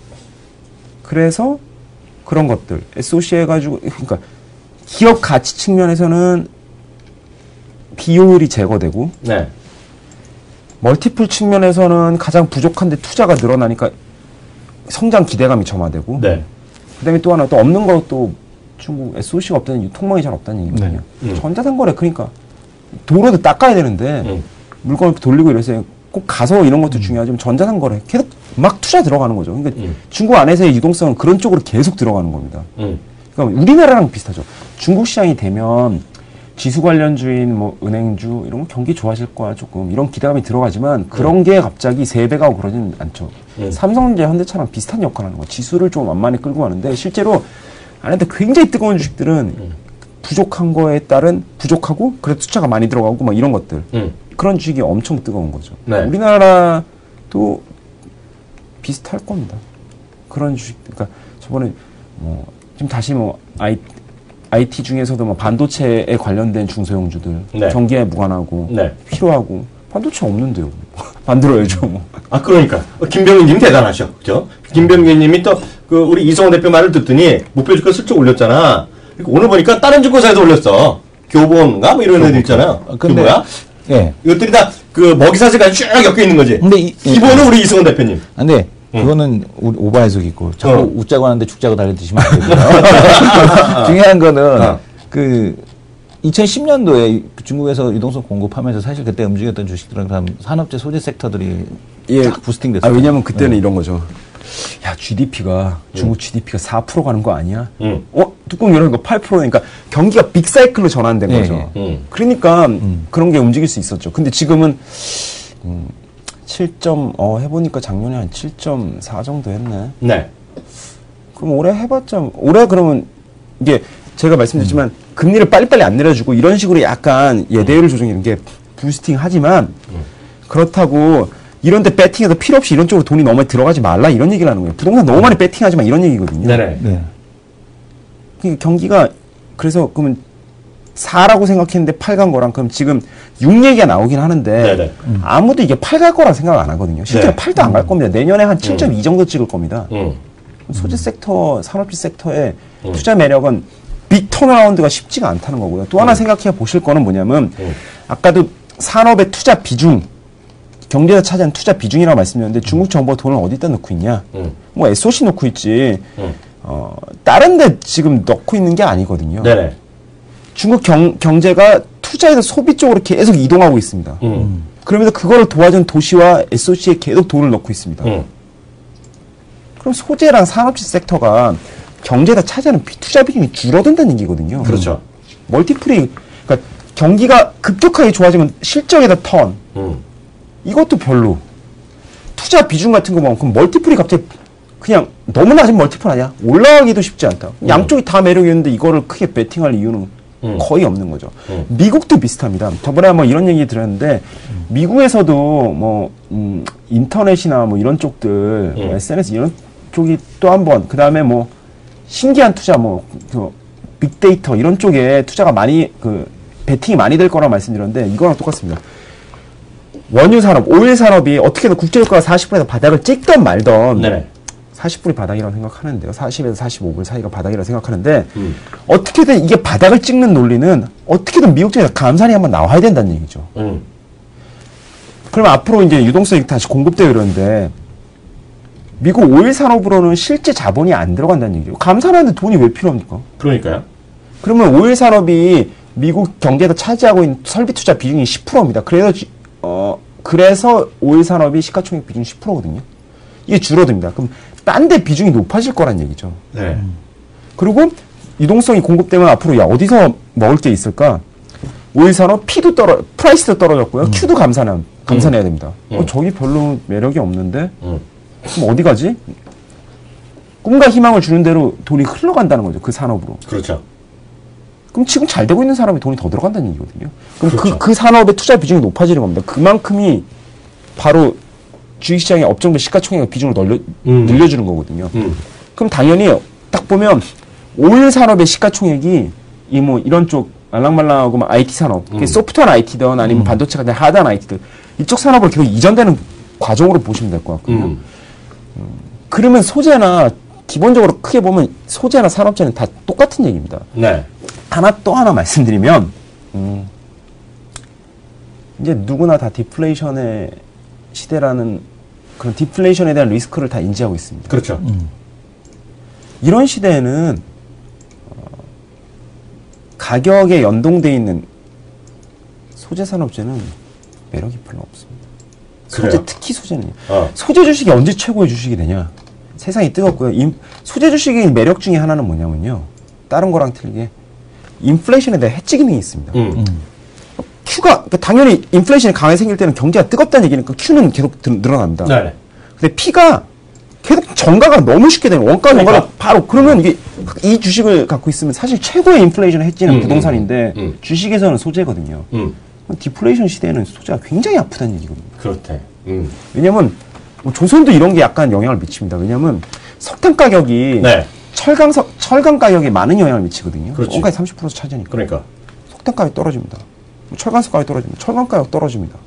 그래서 그런 것들 에스오씨 해가지고 그러니까 기업 가치 측면에서는 비효율이 제거되고 네. 멀티플 측면에서는 가장 부족한데 투자가 늘어나니까 성장 기대감이 점화되고 네. 그다음에 또 하나 또 없는 것도 중국 에스오씨가 없다는 유통망이 잘 없다는 얘기거든요. 네. 음. 전자상거래 그러니까 도로도 닦아야 되는데 음. 물건을 돌리고 이래서 꼭 가서 이런 것도 음. 중요하지만 전자상거래 계속 막 투자 들어가는 거죠. 그러니까 음. 중국 안에서의 유동성은 그런 쪽으로 계속 들어가는 겁니다. 음. 그러니까 우리나라랑 비슷하죠. 중국 시장이 되면 지수 관련주인 뭐 은행주 이런 거 경기 좋아질 거야 조금 이런 기대감이 들어가지만 그런 음. 게 갑자기 세 배가 오고 그러지는 않죠. 음. 삼성전자, 현대차랑 비슷한 역할을 하는 거. 지수를 좀 완만히 끌고 가는데 실제로 안에다 굉장히 뜨거운 주식들은 음. 부족한 거에 따른 부족하고 그래도 투자가 많이 들어가고 막 이런 것들. 음. 그런 주식이 엄청 뜨거운 거죠. 네. 우리나라도 비슷할 겁니다. 그런 주식, 그러니까 저번에 뭐 지금 다시 뭐 아이, 아이티 중에서도 뭐 반도체에 관련된 중소형주들 네. 전기에 무관하고 네. 필요하고 반도체 없는데요. 만들어야죠. 뭐. 아 그러니까 김병기님 대단하셔, 그죠? 김병기님이 또 그 우리 이성호 대표 말을 듣더니 목표 주가 슬쩍 올렸잖아. 오늘 보니까 다른 증권사에도 올렸어. 교본가 뭐 이런 애들 있잖아요. 아, 근데 뭐야? 예. 이것들이 다 그 먹이사슬까지 쭉 엮여 있는 거지. 근데 이, 기본은 예. 우리 이승원 대표님. 근데 응. 그거는 우리 오버 해석이 있고 자꾸 어. 웃자고 하는데 죽자고 달려드시면 안 되고요. 중요한 거는 어. 그 이천십 년도에 중국에서 유동성 공급하면서 사실 그때 움직였던 주식들은 산업재 소재 섹터들이 예. 쫙 부스팅됐어요. 아, 왜냐면 그때는 네. 이런 거죠. 야, 지디피가, 음. 중국 지디피가 사 퍼센트 가는 거 아니야? 음. 어? 뚜껑 열어니까 팔 퍼센트니까 경기가 빅사이클로 전환된 네. 거죠. 음. 그러니까 음. 그런 게 움직일 수 있었죠. 근데 지금은, 음, 칠 점, 어, 해보니까 작년에 한 칠 점 사 정도 했네. 네. 그럼 올해 해봤자, 올해 그러면 이게 제가 말씀드렸지만 음. 금리를 빨리빨리 안 내려주고 이런 식으로 약간 예대율 조정 이런 게 부스팅 하지만 음. 그렇다고 이런데 배팅해서 필요 없이 이런 쪽으로 돈이 너무 많이 들어가지 말라 이런 얘기를 하는 거예요. 부동산 너무 많이 배팅하지 마 이런 얘기거든요. 네네. 네. 그러니까 경기가 그래서 그러면 사라고 생각했는데 팔 간 거랑 그럼 지금 육 얘기가 나오긴 하는데 네네. 음. 아무도 이게 팔 갈 거라 생각 안 하거든요. 실제로 네. 팔도 안 갈 겁니다. 내년에 한 칠 점 이 음. 정도 찍을 겁니다. 음. 소재 섹터, 산업지 섹터의 음. 투자 매력은 빅 턴어라운드가 쉽지가 않다는 거고요. 또 하나 음. 생각해 보실 거는 뭐냐면 음. 아까도 산업의 투자 비중, 경제에서 차지하는 투자 비중이라고 말씀드렸는데 중국 정부가 돈을 어디다 넣고 있냐? 음. 뭐 에스오씨 넣고 있지. 음. 어, 다른 데 지금 넣고 있는 게 아니거든요. 네네. 중국 경, 경제가 투자에서 소비 쪽으로 계속 이동하고 있습니다. 음. 그러면서 그걸 도와준 도시와 에스오씨에 계속 돈을 넣고 있습니다. 음. 그럼 소재랑 산업지 섹터가 경제에다 차지하는 비- 투자 비중이 줄어든다는 얘기거든요. 그렇죠. 멀티플이, 그러니까 경기가 급격하게 좋아지면 실적에다 턴, 음. 이것도 별로. 투자 비중 같은 거 보면 그럼 멀티플이 갑자기 그냥 너무 낮은 멀티플 아니야? 올라가기도 쉽지 않다. 음. 양쪽이 다 매력이 있는데 이거를 크게 베팅할 이유는 음. 거의 없는 거죠. 음. 미국도 비슷합니다. 저번에 한번 이런 얘기 들었는데 미국에서도 뭐 음, 인터넷이나 뭐 이런 쪽들, 음. 뭐 에스엔에스 이런 쪽이 또 한 번, 그 다음에 뭐 신기한 투자, 뭐 그 빅데이터 이런 쪽에 투자가 많이 그 베팅이 많이 될 거라고 말씀드렸는데 이거랑 똑같습니다. 원유 산업, 오일 산업이 어떻게든 국제유가가 사십 불에서 바닥을 찍던 말던 네네. 사십 불이 바닥이라고 생각하는데요. 사십에서 사십오 불 사이가 바닥이라고 생각하는데 음. 어떻게든 이게 바닥을 찍는 논리는 어떻게든 미국 쪽에서 감산이 한번 나와야 된다는 얘기죠. 음. 그럼 앞으로 이제 유동성이 다시 공급되고 이러는데 미국 오일 산업으로는 실제 자본이 안 들어간다는 얘기죠. 감산하는데 돈이 왜 필요합니까? 그러니까요. 그러면 오일 산업이 미국 경제에서 차지하고 있는 설비 투자 비중이 십 퍼센트입니다. 그래서 지- 어 그래서 오일 산업이 시가총액 비중이 십 퍼센트거든요. 이게 줄어듭니다. 그럼 딴 데 비중이 높아질 거란 얘기죠. 네. 그리고 유동성이 공급되면 앞으로 야 어디서 먹을 게 있을까? 오일 산업 P도 떨어, 프라이스도 떨어졌고요. 음. Q도 감산해, 감산해야 됩니다. 음. 어, 저기 별로 매력이 없는데 음. 그럼 어디 가지? 꿈과 희망을 주는 대로 돈이 흘러간다는 거죠. 그 산업으로. 그렇죠. 그럼 지금 잘 되고 있는 사람이 돈이 더 들어간다는 얘기거든요. 그럼 그렇죠. 그, 그 산업의 투자 비중이 높아지는 겁니다. 그만큼이 바로 주식시장의 업종별 시가총액의 비중을 늘려, 음. 늘려주는 거거든요. 음. 그럼 당연히 딱 보면 오일 산업의 시가총액이 이 뭐 이런 쪽 말랑말랑하고 막 아이티 산업, 음. 그게 소프트웨어 아이티든 아니면 음. 반도체 같은 하드한 아이티든 이쪽 산업을 계속 이전되는 과정으로 보시면 될 것 같거든요. 음. 그러면 소재나 기본적으로 크게 보면 소재나 산업재는 다 똑같은 얘기입니다. 네. 하나 또 하나 말씀드리면 음, 이제 누구나 다 디플레이션의 시대라는 그런 디플레이션에 대한 리스크를 다 인지하고 있습니다. 그렇죠. 음. 이런 시대에는 어, 가격에 연동돼 있는 소재 산업재는 매력이 별로 없습니다. 소재 그래요? 특히 소재는 어. 소재 주식이 언제 최고의 주식이 되냐? 세상이 뜨겁고요. 임, 소재 주식의 매력 중에 하나는 뭐냐면요. 다른 거랑 틀리게 인플레이션에 대한 해지 기능이 있습니다. 음. Q가 그러니까 당연히 인플레이션이 강하게 생길 때는 경제가 뜨겁다는 얘기니까 Q는 계속 드, 늘어납니다. 네. 근데 P가 계속 정가가 너무 쉽게 되는 원가 정가가 그러니까. 바로 그러면 이게 이 주식을 갖고 있으면 사실 최고의 인플레이션 해지는 음, 부동산인데 음, 음. 주식에서는 소재거든요. 음. 디플레이션 시대에는 소재가 굉장히 아프다는 얘기거든요. 그렇대. 음. 왜냐면 뭐 조선도 이런 게 약간 영향을 미칩니다. 왜냐면 석탄 가격이 네. 철강 석 철강 가격에 많은 영향을 미치거든요. 그렇지. 원가의 삼십 퍼센트 차지하니까. 그러니까. 석탄 가격이 떨어집니다. 철강석 가격이 떨어집니다. 철강 가격 떨어집니다.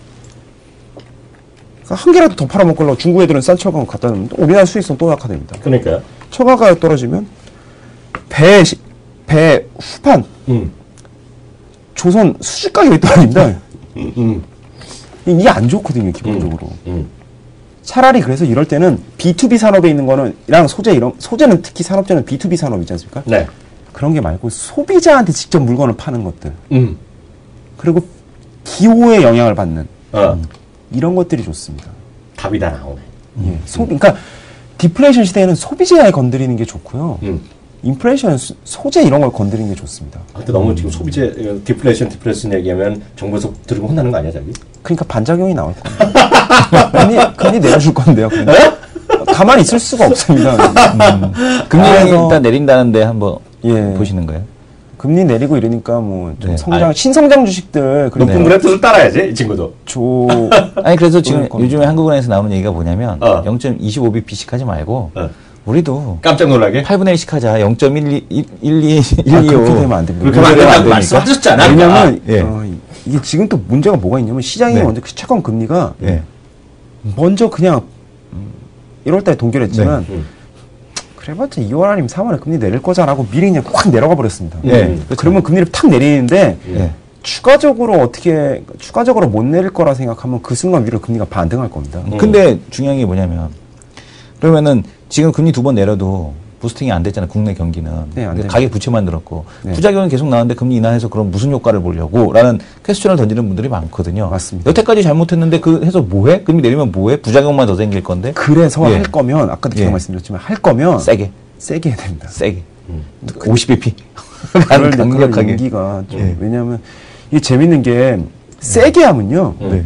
그러니까 한 개라도 더 팔아먹으려고 중국 애들은 싼 철강을 갖다 놓으면 또 우리나라 수익성 또 약화됩니다. 그러니까요. 철강 가격 떨어지면 배, 시- 배 후판 음. 조선 수지 가격이 떨어집니다. 음. 음. 이게 안 좋거든요, 기본적으로. 음. 차라리 그래서 이럴 때는 비투비 산업에 있는 거는 이랑 소재 이런 소재는 특히 산업재는 비투비 산업이지 않습니까? 네. 그런 게 말고 소비자한테 직접 물건을 파는 것들 음. 그리고 기호에 영향을 받는 어. 이런 것들이 좋습니다. 답이 다 나오네. 예. 소비 그러니까 디플레이션 시대에는 소비자에 건드리는 게 좋고요. 음. 인플레이션은 소- 소재 이런 걸 건드리는 게 좋습니다. 아, 근데 너무 지금 소비재 어, 디플레이션 디플레이션 얘기하면 정부에서 들으면 혼나는 거 아니야, 자기? 그러니까 반작용이 나올 겁니다. 금리, 금리 내려줄 건데요. 그러니까. 가만히 있을 수가 없습니다. 금리를 그래서- 일단 내린다는데 한번 예. 보시는 거예요? 금리 내리고 이러니까 뭐 좀 네. 성장 아니, 신성장 주식들 높은 그리고 그래프를 따라야지 이 친구도. 조 아니 그래서 지금 요즘에 한국은행에서 나오는 얘기가 뭐냐면 어. 영 점 이십오 비피씩 하지 말고 어. 우리도 깜짝 놀라게. 팔분의 일씩 하자. 영 점 일이, 일이, 아, 일이오. 그렇게 되면 안 됩니다. 그렇게 하면 안 된다고 되니까. 말씀하셨잖아요. 왜냐면 예. 어, 이게 지금 또 문제가 뭐가 있냐면 시장이 네. 먼저 채권 금리가 예. 먼저 그냥 음, 일월 달에 동결했지만 네. 음. 그래봤자 이월 아니면 삼월에 금리 내릴 거잖아라고 미리 그냥 확 내려가 버렸습니다. 예. 음. 그러면 금리를 탁 내리는데 예. 추가적으로 어떻게 추가적으로 못 내릴 거라 생각하면 그 순간 위로 금리가 반등할 겁니다. 음. 근데 중요한 게 뭐냐면 그러면은 지금 금리 두 번 내려도 부스팅이 안 됐잖아요. 국내 경기는. 네, 안 됩니다. 가계 부채만 늘었고 네. 부작용은 계속 나왔는데 금리 인하해서 그럼 무슨 효과를 보려고 라는 퀘스천을 던지는 분들이 많거든요. 맞습니다. 여태까지 잘못했는데 그 해서 뭐해? 금리 내리면 뭐해? 부작용만 더 생길 건데 그래서 예. 할 거면 아까도 제가 예. 말씀드렸지만 할 거면 세게 세게 해야 됩니다. 세게 음. 오십 비피 그럴 때 그런 강력하게. 용기가 좀 예. 왜냐하면 이게 재밌는 게 세게 하면요. 네.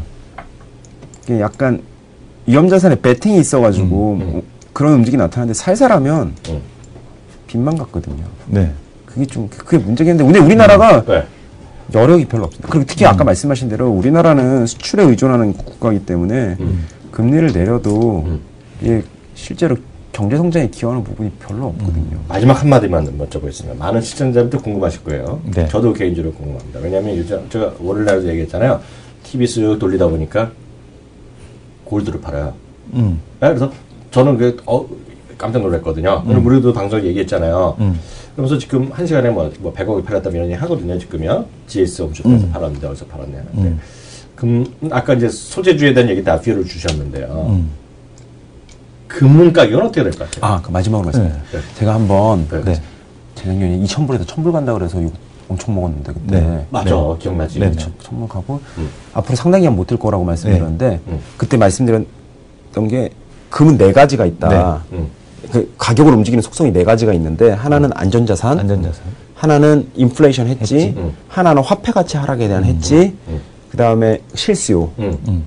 이게 약간 위험자산에 베팅이 있어가지고 음, 음. 뭐 그런 움직임이 나타나는데 살살하면 음. 빚만 같거든요. 네. 그게 좀 그게 문제겠는데 근데 우리나라가 네. 여력이 별로 없습니다. 그리고 특히 아까 말씀하신 대로 우리나라는 수출에 의존하는 국가이기 때문에 음. 금리를 내려도 음. 이게 실제로 경제 성장에 기여하는 부분이 별로 없거든요. 마지막 한마디만 여쭤보겠습니다. 많은 시청자분들 궁금하실 거예요. 네. 저도 개인적으로 궁금합니다. 왜냐하면 요즘 제가 월요일날도 얘기했잖아요. 티비 쓱 돌리다 보니까 골드를 팔아요. 음. 네, 그래서 저는 그 어, 깜짝 놀랐거든요. 오늘 우리도 방송에 얘기했잖아요. 음. 그러면서 지금 한 시간에 뭐, 뭐 백억이 팔았다 이런 얘기 하거든요. 지금요. 지에스 홈쇼핑에서 음. 팔았는데 어디서 팔았냐 하는데. 음. 금 아까 이제 소재주에 대한 얘기 다 비율을 주셨는데요. 음. 금은 가격은 어떻게 될 것 같아요? 아, 그 마지막으로 말씀드릴게요. 네. 제가 한번 네. 네. 재작년에 이천 불에서 천 불 간다 그래서 이거 엄청 먹었는데 그때 네. 맞아, 기억나지? 네. 천 불 가고 음. 앞으로 상당히 안 못 들 거라고 말씀드렸는데 음. 그때 말씀드렸던 게 금은 네 가지가 있다. 음. 그 가격을 움직이는 속성이 네 가지가 있는데 하나는 안전자산, 안전자산. 하나는 인플레이션 해지, 해지. 음. 하나는 화폐 가치 하락에 대한 해지, 음. 그 다음에 실수요. 음. 음.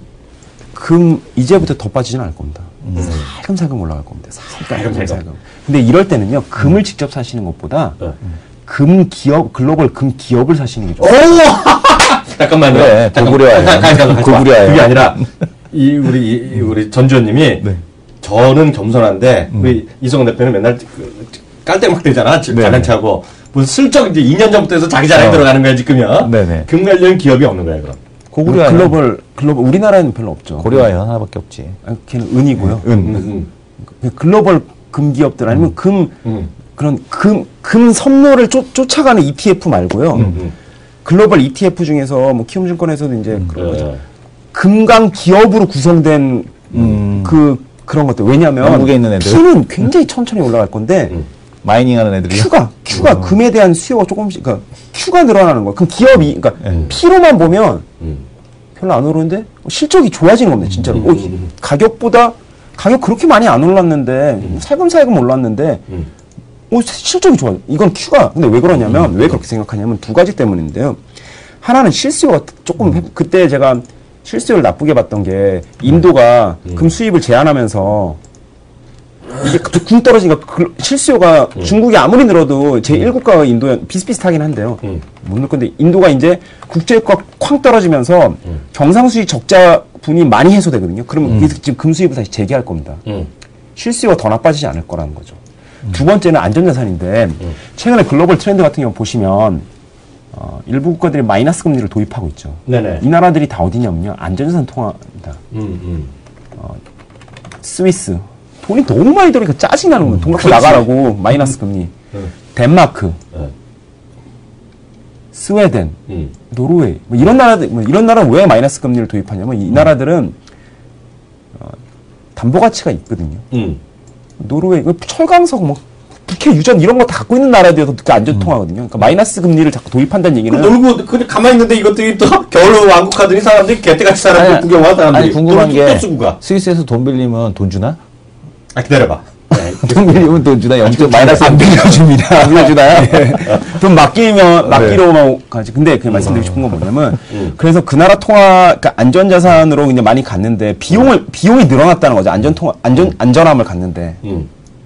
금 이제부터 더 빠지지는 않을 겁니다. 음. 살금살금 올라갈 겁니다. 살금살금. 살금살금. 근데 이럴 때는요, 금을 직접 사시는 것보다 네. 금 기업, 글로벌 금 기업을 사시는 게 오! 좋아요. 잠깐만요. 네, 잠깐, 고구려예요. 잠깐, 잠깐, 잠깐. 고구려예요. 그게 아니라, 이, 우리, 이, 우리 전주현님이, 네. 저는 겸손한데, 음. 우리 이성훈 대표는 맨날 그, 깔때막 되잖아. 네. 가난차고. 무슨 슬쩍 이제 이 년 전부터 해서 자기 자랑이 어. 들어가는 거야, 지금요. 네네. 금 관련 기업이 없는 거야, 그럼. 고구려야 글로벌, 글로벌, 우리나라에는 별로 없죠. 고려야 하나밖에 없지. 아, 걔는 은이고요. 은. 음, 그 글로벌 금 기업들 아니면 금, 음, 그런 금, 금 선물을 쫓, 쫓아가는 이티에프 말고요. 음, 음. 글로벌 이티에프 중에서 뭐 키움증권에서도 이제 그런 거죠. 네. 금강 기업으로 구성된 음. 그 그런 것들. 왜냐하면 영국에 있는 애들. P는 굉장히 천천히 올라갈 건데 음. 마이닝하는 애들이요. Q가 Q가 금에 대한 수요가 조금씩 그러니까 Q가 늘어나는 거예요. 그럼 기업이 그러니까 음. P로만 보면 음. 별로 안 오르는데 실적이 좋아지는 겁니다. 진짜로. 음. 어, 이- 가격보다 가격 그렇게 많이 안 올랐는데 살금살금 올랐는데 음. 오, 실적이 좋아요. 이건 Q가. 근데 왜 그러냐면, 왜 그렇게 생각하냐면 두 가지 때문인데요. 하나는 실수요가 조금, 해- 그때 제가 실수요를 나쁘게 봤던 게, 인도가 금 수입을 제한하면서, 이게 갑자기 쿵 떨어지니까 그 실수요가 중국이 아무리 늘어도 제일 국가가 인도 비슷비슷하긴 한데요. 음. 못 늘 건데, 인도가 이제 국제유가 쾅 떨어지면서 경상수입 적자 분이 많이 해소되거든요. 그러면 음. 지금 금 수입을 다시 재개할 겁니다. 음. 실수요가 더 나빠지지 않을 거라는 거죠. 두 번째는 안전자산인데 최근에 글로벌 트렌드 같은 경우 보시면 어, 일부 국가들이 마이너스 금리를 도입하고 있죠. 네네. 이 나라들이 다 어디냐면요. 안전자산 통화입니다. 음, 음. 스위스. 돈이 너무 많이 들어니까 짜증이 나는 거예요. 돈 갖고 그렇지. 나가라고 마이너스 금리. 음. 덴마크, 네. 스웨덴, 음. 노르웨이. 뭐 이런 나라들, 뭐 이런 나라는 왜 마이너스 금리를 도입하냐면 이 나라들은 어, 담보 가치가 있거든요. 음. 노르웨이, 철강석, 뭐, 북해 유전 이런 거 다 갖고 있는 나라들에서 그렇게 안전 통하거든요. 그러니까 마이너스 금리를 자꾸 도입한다는 얘기는. 그 놀고 그냥 가만히 있는데 이것들이 또 겨울로 왕국하더니 사람들이 개떼같이 사람들 아니, 구경와 사람들이 아니 궁금한 돈을 게 뚝뚝 쓰고 가. 스위스에서 돈 빌리면 돈 주나? 아 기다려봐. 네. 돈 빌리면 돈 주나? 영 점 마이너스 안 빌려줍니다. 안 빌려주나요? 돈 맡기면, 맡기로만 가지. 근데 그 말씀드리고 싶은 건 뭐냐면, 그래서 그 나라 통화, 그러니까 안전자산으로 이제 많이 갔는데, 비용을, 비용이 늘어났다는 거죠. 안전통화, 안전, 안전함을 갔는데. 음.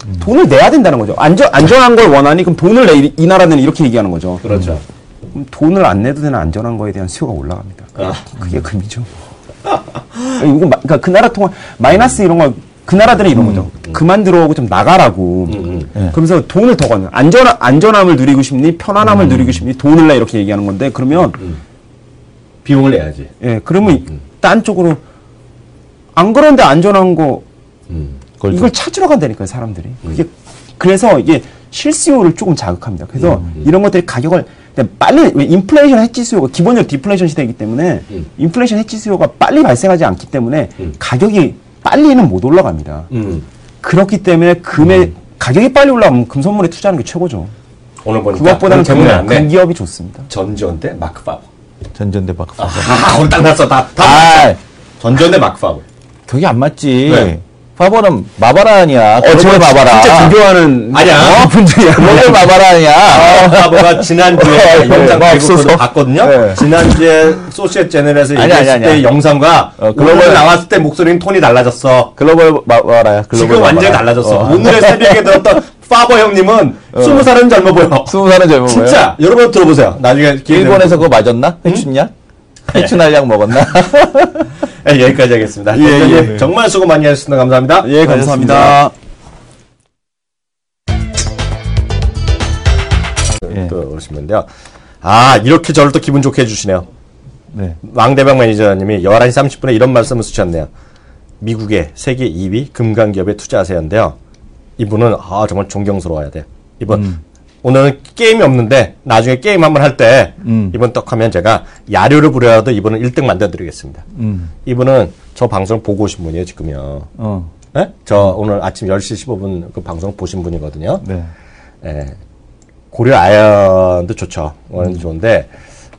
음. 돈을 내야 된다는 거죠. 안전, 안전한 걸 원하니 그럼 돈을 내. 이, 이 나라는 이렇게 얘기하는 거죠. 그렇죠. 그럼 돈을 안 내도 되는 안전한 거에 대한 수요가 올라갑니다. 아. 그게 금이죠. 이거 그러니까 그 나라 통화 마이너스 이런 거 그 나라들은 이런 음, 거죠. 음. 그만 들어오고 좀 나가라고. 음, 음. 네. 그러면서 돈을 더 거는 안전 안전함을 누리고 싶니 편안함을 음. 누리고 싶니 돈을 내 이렇게 얘기하는 건데 그러면 음. 비용을 내야지. 예, 그러면 음. 딴 쪽으로 안 그런데 안전한 거 음. 이걸 찾으러 간다니까요 사람들이. 음. 그게 그래서 이게 실수요를 조금 자극합니다. 그래서 음. 이런 것들이 가격을 빨리 왜 인플레이션 해지 수요가 기본적으로 디플레이션 시대이기 때문에 음. 인플레이션 해지 수요가 빨리 발생하지 않기 때문에 음. 가격이 빨리는 못 올라갑니다. 음. 그렇기 때문에 금의 음. 가격이 빨리 올라가면 금 선물에 투자하는 게 최고죠. 오늘 보니까 그것보다는 금, 금 기업이 좋습니다. 전전대 마크 파버. 전전대 마크 파버. 아, 오늘 딱 났어. 다, 다 아, 전전대 마크 파버. 그게 안 맞지. 네. 파버는 마바라 아니야. 어, 저 마바라. 진짜 비교하는. 아니야. 어, 분들이야. 글로벌 마바라 아니야. 아, 파버가 지난주에 영상 없어서 봤거든요. 네. 지난주에 소시엣 제너럴에서 얘기했을 때 영상과 어, 글로벌 나왔을 때 목소리는 톤이 달라졌어. 글로벌 마바라야. 글로벌 지금 완전히 달라졌어. 어. 오늘의 새벽에 들었던 파버 형님은 스무 어. 살은 젊어 보여. 스무 살은 젊어 보여. 진짜 여러분 들어보세요. 나중에 일본에서 그거 맞았나? 해춘냐? 해춘 알약 먹었나? 네, 여기까지 하겠습니다. 예, 예. 정말 수고 많이 하셨습니다. 감사합니다. 예, 감사합니다. 예. 또 오시면요. 아, 이렇게 저를 또 기분 좋게 해주시네요. 네. 왕대박 매니저님이 열한 시 삼십 분에 이런 말씀을 쓰셨네요. 미국의 세계 이 위 금강기업에 투자하세요인데요. 이분은 아, 정말 존경스러워야 돼요. 이분 음. 오늘은 게임이 없는데 나중에 게임 한번 할 때 음. 이번 떡하면 제가 야료를 부려라도 이분은 일 등 만들어드리겠습니다. 음. 이분은 저 방송을 보고 오신 분이에요 지금요. 어. 네? 저 음. 오늘 아침 열 시 십오 분 그 방송 보신 분이거든요. 네. 예. 고려 아연도 좋죠. 원도 음. 좋은데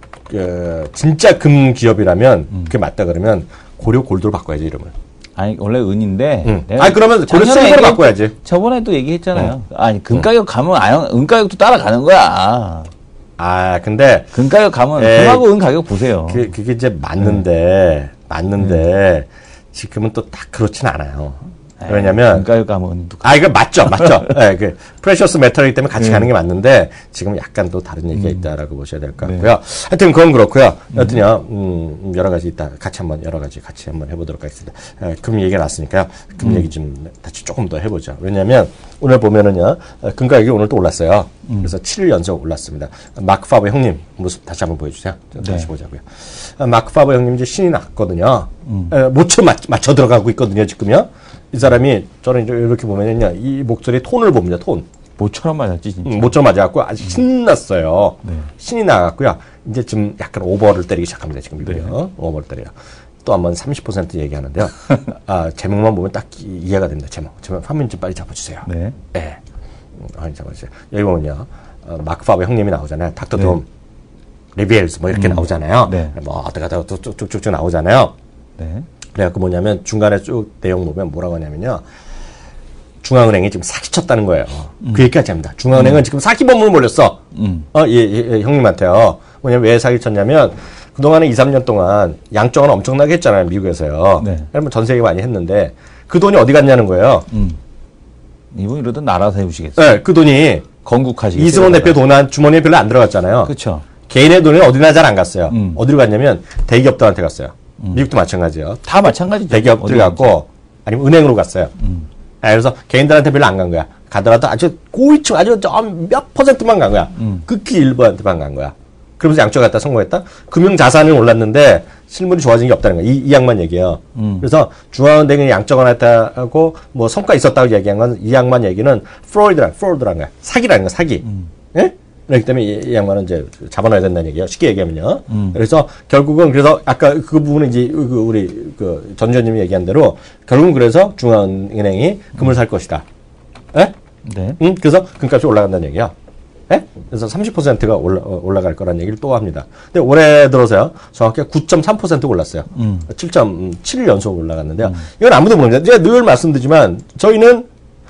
그 진짜 금 기업이라면 음. 그게 맞다 그러면 고려 골드로 바꿔야지 이름을. 아니 원래 은인데. 응. 아니 그러면 고려 실버로 바꿔야지. 저번에도 얘기했잖아요. 어. 아니 금 가격 가면 아연 은 가격도 따라가는 거야. 아 근데 금 가격 가면 금하고 은 가격 보세요. 그 그게 이제 맞는데 음. 맞는데 음. 지금은 또 딱 그렇진 않아요. 에이, 왜냐면 금 가격 가면 은도. 아 이거 맞죠, 맞죠. 네, 그 프레셔스 메탈이기 때문에 같이 음. 가는 게 맞는데 지금 약간 또 다른 얘기가 음. 있다라고 보셔야 될 것 같고요. 네. 하여튼 그건 그렇고요. 여튼요, 음, 여러 가지 있다. 같이 한번 여러 가지 같이 한번 해보도록 하겠습니다. 에, 금 얘기가 났으니까요. 금 음. 얘기 좀 다시 조금 더 해보죠. 왜냐하면 오늘 보면은요, 금 가격이 오늘 또 올랐어요. 음. 그래서 칠 일 연속 올랐습니다. 마크 파버 형님 모습 다시 한번 보여주세요. 네. 다시 보자고요. 마크 파버 형님 이제 신이 났거든요. 음. 에, 모처 맞, 맞춰 들어가고 있거든요, 지금요. 이 사람이 저는 이제 이렇게 보면은요, 이 목소리 톤을 봅니다, 톤. 모처럼 맞았지, 진짜. 음, 모처럼 맞아갖고 아주 음. 신났어요. 네. 신이 나갔고요. 이제 좀 약간 오버를 때리기 시작합니다, 지금. 네. 오버를 때려요. 또 한번 삼십 퍼센트 얘기하는데요. 아, 제목만 보면 딱 이해가 됩니다, 제목. 제목 화면 좀 빨리 잡아주세요. 네. 네. 화면 잡아주세요. 여기 보면요, 어, 마크 파버 형님이 나오잖아요. 닥터 돔, 네. 리비엘스 뭐 이렇게 음. 나오잖아요. 네. 뭐 어떻게 하다가 쭉쭉쭉 나오잖아요. 네. 그래갖고 뭐냐면 중간에 쭉 내용 보면 뭐라고 하냐면요. 중앙은행이 지금 사기쳤다는 거예요. 음. 그 얘기까지 합니다. 중앙은행은 음. 지금 사기범을 몰렸어. 음. 어, 예, 예, 예, 형님한테요. 뭐냐면 왜 사기쳤냐면 그동안에 이, 삼 년 동안 양적은 엄청나게 했잖아요. 미국에서요. 네. 그러면 전 세계 많이 했는데 그 돈이 어디 갔냐는 거예요. 음. 이분 이러던 나라 세우시겠어요. 네, 그 돈이 건국하시겠어요. 이승원 대표 돈 주머니에 별로 안 들어갔잖아요. 그렇죠. 개인의 돈이 어디나 잘 안 갔어요. 음. 어디로 갔냐면 대기업들한테 갔어요. 음. 미국도 마찬가지예요. 다 마찬가지죠. 대기업들 갔고 아니면 은행으로 갔어요. 음. 아, 그래서 개인들한테 별로 안 간 거야. 가더라도 아주 고위층 아주 몇 퍼센트만 간 거야. 음. 극히 일부한테만 간 거야. 그러면서 양쪽 갖다 성공했다. 금융자산은 올랐는데 실물이 좋아진 게 없다는 거야. 이, 이 양만 얘기해요. 음. 그래서 중앙은행이 양적을 했다고 뭐 성과 있었다고 얘기한 건 이 양만 얘기는 프로이드란 프로드란 거야. 사기라는 거야. 사기. 음. 예? 그렇기 때문에 이, 이 양반은 이제 잡아놔야 된다는 얘기예요. 쉽게 얘기하면요. 음. 그래서 결국은 그래서 아까 그 부분은 이제 그 우리 그 전주님이 얘기한 대로 결국은 그래서 중앙은행이 금을 음. 살 것이다. 예? 네. 음, 그래서 금값이 올라간다는 얘기야. 예? 그래서 삼십 퍼센트가 올라, 올라갈 거라는 얘기를 또 합니다. 근데 올해 들어서요, 정확히 구 점 삼 퍼센트 올랐어요. 음. 칠 점 칠 일 연속 올라갔는데요. 음. 이건 아무도 모릅니다. 제가 늘 말씀드리지만, 저희는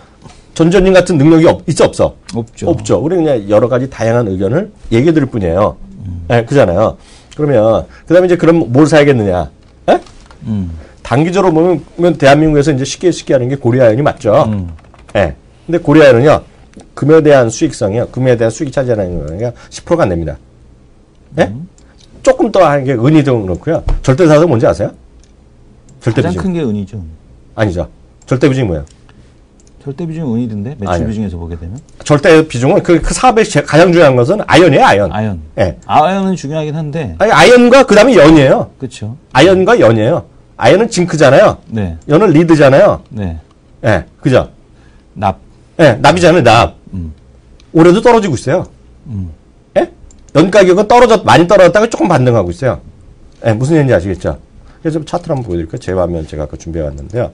전전님 같은 능력이 없, 있어, 없어? 없죠. 없죠. 우리 그냥 여러 가지 다양한 의견을 얘기해 드릴 뿐이에요. 음. 예, 그잖아요. 그러면, 그 다음에 이제 그럼 뭘 사야겠느냐? 예? 음. 단기적으로 보면, 대한민국에서 이제 쉽게 쉽게 하는 게 고려아연이 맞죠? 음. 예. 근데 고려아연은요, 금에 대한 수익성이요, 금에 대한 수익이 차지하는 거가 십 퍼센트가 안 됩니다. 예? 음. 조금 더 하는 게 은이도 그렇고요. 절대사도 뭔지 아세요? 절대 가장 비중. 큰 게 은이죠. 아니죠. 절대 비중이 뭐예요? 절대 비중은 은이던데 매출 아니요. 비중에서 보게 되면 절대 비중은 그, 그 사업의 가장 중요한 것은 아연이에요. 아연. 아연. 예. 네. 아연은 중요하긴 한데. 아니 아연과 그 다음에 연이에요. 그렇죠. 아연과 연이에요. 아연은 징크잖아요. 네. 연은 리드잖아요. 네. 예, 네. 그죠? 납. 예, 네, 납이잖아요. 납. 음. 올해도 떨어지고 있어요. 음. 예? 연 가격은 떨어졌 많이 떨어졌다가 조금 반등하고 있어요. 예, 네, 무슨 얘기인지 아시겠죠? 그래서 차트를 한번 보여드릴까요? 제 화면 제가 아까 준비해 왔는데요.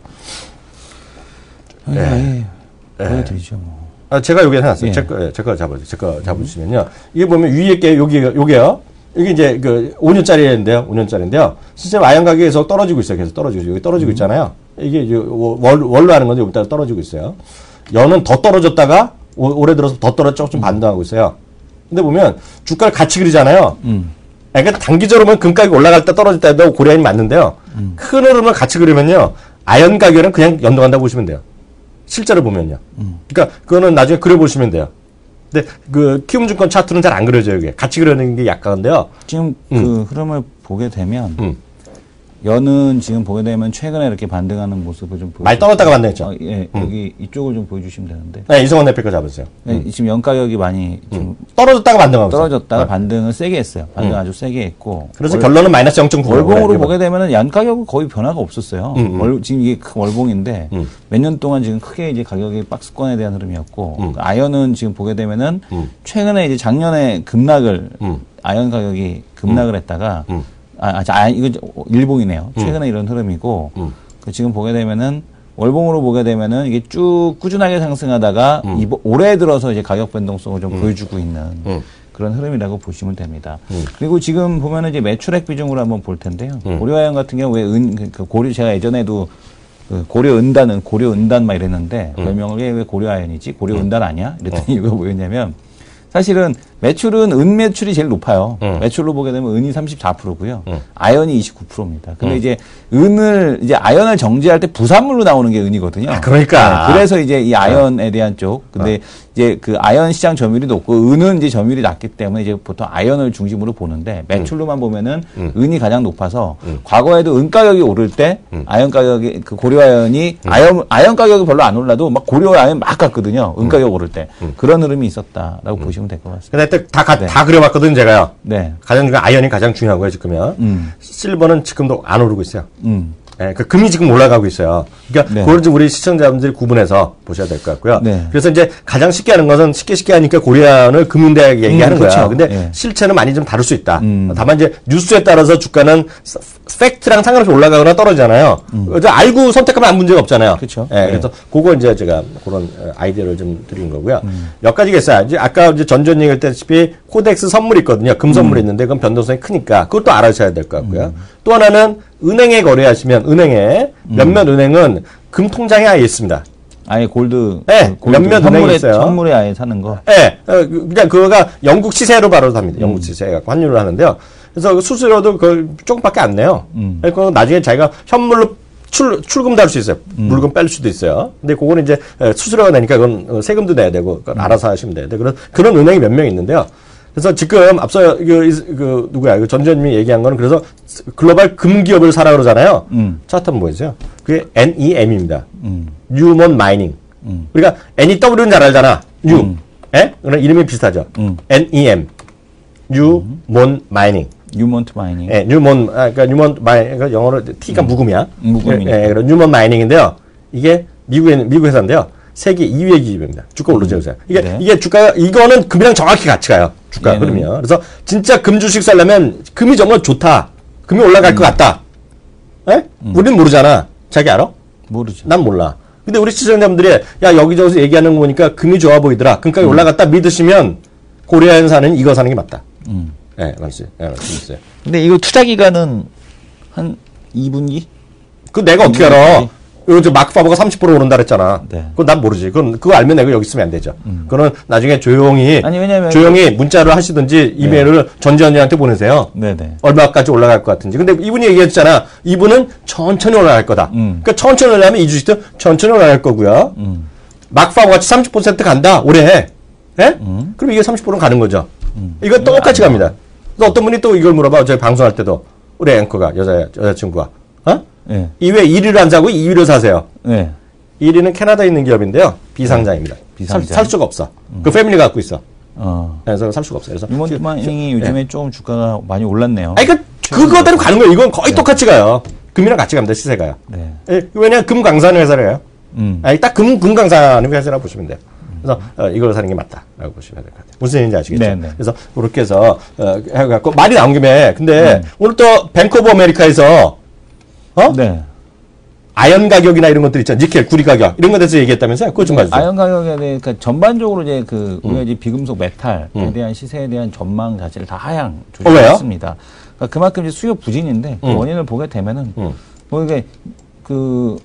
예. 네. 보여드리죠. 뭐. 아, 제가 여기 해놨어요. 예. 제 거, 제 거 잡아주세요. 제 거 잡아주시면요. 이게 보면 위에 게, 여기, 요게요. 이게 이제 그 오 년짜리인데요. 오 년짜리인데요. 실제로 아연 가격이 계속 떨어지고 있어요. 계속 떨어지고 있어요. 여기 떨어지고 음. 있잖아요. 이게 이제 월, 월로 하는 건데 여기 따라 떨어지고 있어요. 연은 더 떨어졌다가 오, 올해 들어서 더 떨어져 좀 반등하고 있어요. 근데 보면 주가를 같이 그리잖아요. 음. 그러니까 단기적으로 보면 금 가격이 올라갈 때 떨어질 때도 고려아연이 맞는데요. 음. 큰 흐름을 같이 그리면요. 아연 가격은 그냥 연동한다고 보시면 돼요. 실제로 보면요. 음. 그러니까 그거는 나중에 그려보시면 돼요. 근데 그 키움증권 차트는 잘 안 그려져요. 이게 같이 그려는 게 약간데요. 지금 음. 그 흐름을 보게 되면 음. 연은 지금 보게 되면 최근에 이렇게 반등하는 모습을 좀 많이 떨었다가 반등했죠. 어, 예, 음. 여기 이쪽을 좀 보여주시면 되는데. 네, 이성원 대표 거 잡으세요. 네, 음. 지금 연 가격이 많이 좀 음. 떨어졌다가 반등하고 떨어졌다가 네. 반등을 세게 했어요. 반등 음. 아주 세게 했고. 그래서 월, 결론은 마이너스 영 점 구. 월봉으로 보게 되면은 연 가격은 거의 변화가 없었어요. 음, 음. 월, 지금 이게 큰 월봉인데 음. 몇 년 동안 지금 크게 이제 가격이 박스권에 대한 흐름이었고 음. 아연은 지금 보게 되면은 음. 최근에 이제 작년에 급락을 음. 아연 가격이 급락을 음. 했다가. 음. 아, 아, 이거 일봉이네요. 최근에 음. 이런 흐름이고, 음. 그 지금 보게 되면은, 월봉으로 보게 되면은 이게 쭉 꾸준하게 상승하다가, 음. 이번, 올해 들어서 이제 가격 변동성을 좀 음. 보여주고 있는 음. 그런 흐름이라고 보시면 됩니다. 음. 그리고 지금 보면은 이제 매출액 비중으로 한번 볼 텐데요. 음. 고려아연 같은 경우 왜 은, 그 고려, 제가 예전에도 그 고려은단은 고려은단 막 이랬는데, 음. 별명을 왜 고려아연이지? 고려은단 아니야? 이랬더니 어. 이유가 뭐였냐면, 사실은 매출은 은 매출이 제일 높아요. 응. 매출로 보게 되면 은이 삼십사 퍼센트고요. 응. 아연이 이십구 퍼센트입니다. 근데 응. 이제 은을 이제 아연을 정제할 때 부산물로 나오는 게 은이거든요. 아, 그러니까. 네, 그래서 이제 이 아연에 대한 쪽. 근데 어. 이제 그 아연 시장 점유율이 높고 은은 이제 점유율이 낮기 때문에 이제 보통 아연을 중심으로 보는데 매출로만 보면은 응. 은이 가장 높아서 응. 과거에도 은 가격이 오를 때 응. 아연 가격이 그 고려아연이 응. 아연 아연 가격이 별로 안 올라도 막 고려아연 막 갔거든요. 은 가격 오를 때 응. 그런 흐름이 있었다라고 응. 보시면 될 것 같습니다. 근데 다, 다, 네. 다 그려봤거든요, 제가요. 네. 가장 중요한 아연이 가장 중요하고요, 지금요. 음. 실버는 지금도 안 오르고 있어요. 음. 예, 그 금이 지금 올라가고 있어요. 그러니까 네. 그걸 좀 우리 시청자분들이 구분해서 보셔야 될 것 같고요. 네. 그래서 이제 가장 쉽게 하는 것은 쉽게 쉽게 하니까 고려아연을 금융대학 얘기하는 음, 그렇죠. 거야. 근데 네. 실체는 많이 좀 다를 수 있다. 음. 다만 이제 뉴스에 따라서 주가는 팩트랑 상관없이 올라가거나 떨어지잖아요. 음. 알고 선택하면 아무 문제가 없잖아요. 그렇죠. 예, 네. 그래서 그거 이제 제가 그런 아이디어를 좀 드린 거고요. 음. 몇 가지가 있어요. 이제 아까 이제 전전 얘기했다시피 코덱스 선물이 있거든요. 금 선물이 음. 있는데 그건 변동성이 크니까 그것도 알아셔야 될 것 같고요. 음. 또 하나는 은행에 거래하시면 은행에 음. 몇몇 은행은 금 통장에 아예 있습니다. 아예 골드. 네, 골드 몇몇 은행이 있어요. 선물에 아예 사는 거. 네, 그냥 그거가 영국 시세로 바로 삽니다. 영국 음. 시세 갖고 환율을 하는데요. 그래서 수수료도 그 조금밖에 안 내요. 음. 그러니까 나중에 자기가 현물로 출, 출금도 할 수 있어요. 음. 물건 뺄 수도 있어요. 근데 그거는 이제 수수료가 내니까 그건 세금도 내야 되고, 그건 음. 알아서 하시면 돼요. 그런, 그런 은행이 몇 명 있는데요. 그래서 지금 앞서 그, 그 누구야? 그 전전님이 얘기한 거는 그래서 글로벌 금기업을 사라 그러잖아요. 음. 차트 한번 보여주세요. 그게 엔 이 엠입니다. 음. 뉴몬 마이닝. 음. 우리가 엔 이 더블유는 잘 알잖아. 뉴. 음. 예? 그런 이름이 비슷하죠. 음. 엔 이 엠. 뉴몬 마이닝. 뉴몬트 마이닝. 예, 뉴몬, 아, 그러니까 뉴몬 마이닝, 그러니까 영어로 T가 음. 묵음이야. 묵음이니까. 예, 예, 그런 뉴몬 마이닝인데요. 이게 미국에 미국 회사인데요. 세계 이 위의 기업입니다. 주가 음. 오르죠, 요새. 이게 네. 이게 주가가 이거는 금이랑 정확히 같이 가요. 주가 흐름이요. 그래서 진짜 금 주식 살려면 금이 정말 좋다. 금이 올라갈 음. 것 같다. 예? 음. 우리는 모르잖아. 자기 알아? 모르죠. 난 몰라. 근데 우리 시청자분들이 야 여기저기서 얘기하는 거 보니까 금이 좋아 보이더라. 금값이 음. 올라갔다 믿으시면 고려아연 사는 이거 사는 게 맞다. 음. 예, 네, 맞지. 예, 네, 맞지. 근데 이거 투자 기간은 한 이 분기? 그 내가 어떻게 알아? 이거 저 마크 파버가 삼십 퍼센트 오른다 그랬잖아. 네. 그건 난 모르지. 그건 그거 알면 내가 여기 있으면 안 되죠. 음. 그거는 나중에 조용히 아니 왜냐면 조용히 문자를 하시든지 이메일을 네. 전지현님한테 보내세요. 네네. 얼마까지 올라갈 것 같은지. 근데 이분이 얘기했잖아. 이분은 천천히 올라갈 거다. 음. 그러니까 천천히 올라가면 이 주식도 천천히 올라갈 거고요. 음. 막파하고 같이 삼십 퍼센트 간다, 올해. 예? 음. 그럼 이게 삼십 퍼센트는 가는 거죠. 음. 이거 똑같이 갑니다. 또 어떤 분이 또 이걸 물어봐. 저희 방송할 때도. 우리 앵커가, 여자, 여자친구가. 어? 네. 이 왜 일 위를 안 사고 이 위를 사세요? 네. 일 위는 캐나다에 있는 기업인데요. 비상장입니다. 네. 비상장. 살, 살 수가 없어. 음. 그 패밀리 갖고 있어. 어. 그래서 살 수가 없어요. 그래서. 이모티마이닝이 요즘에 네. 좀 주가가 많이 올랐네요. 아니, 그, 그거대로 가는 거예요. 이건 거의 네. 똑같이 가요. 금이랑 같이 갑니다, 시세가요. 네. 예, 왜냐면 금 강사하는 회사래요. 음. 아니, 딱 금, 금 강사하는 회사라고 보시면 돼요. 그래서, 어, 이걸 사는 게 맞다라고 보시면 될 것 같아요. 무슨 얘기인지 아시겠죠? 네네. 그래서, 그렇게 해서, 어, 해갖고, 말이 나온 김에, 근데, 음. 오늘 또, 뱅크 오브 아메리카에서, 어? 네. 아연 가격이나 이런 것들 있잖아요. 니켈, 구리 가격. 이런 것에 대해서 얘기했다면서요? 그거 좀 봐주세요. 아연 가격에 대해, 그러니까 전반적으로 이제 그, 우리가 음. 이제 비금속 메탈에 음. 대한 시세에 대한 전망 자체를 다 하향 조정했습니다. 어, 그러니까 그만큼 이제 수요 부진인데, 음. 그 원인을 보게 되면은, 음. 뭐 이게, 그,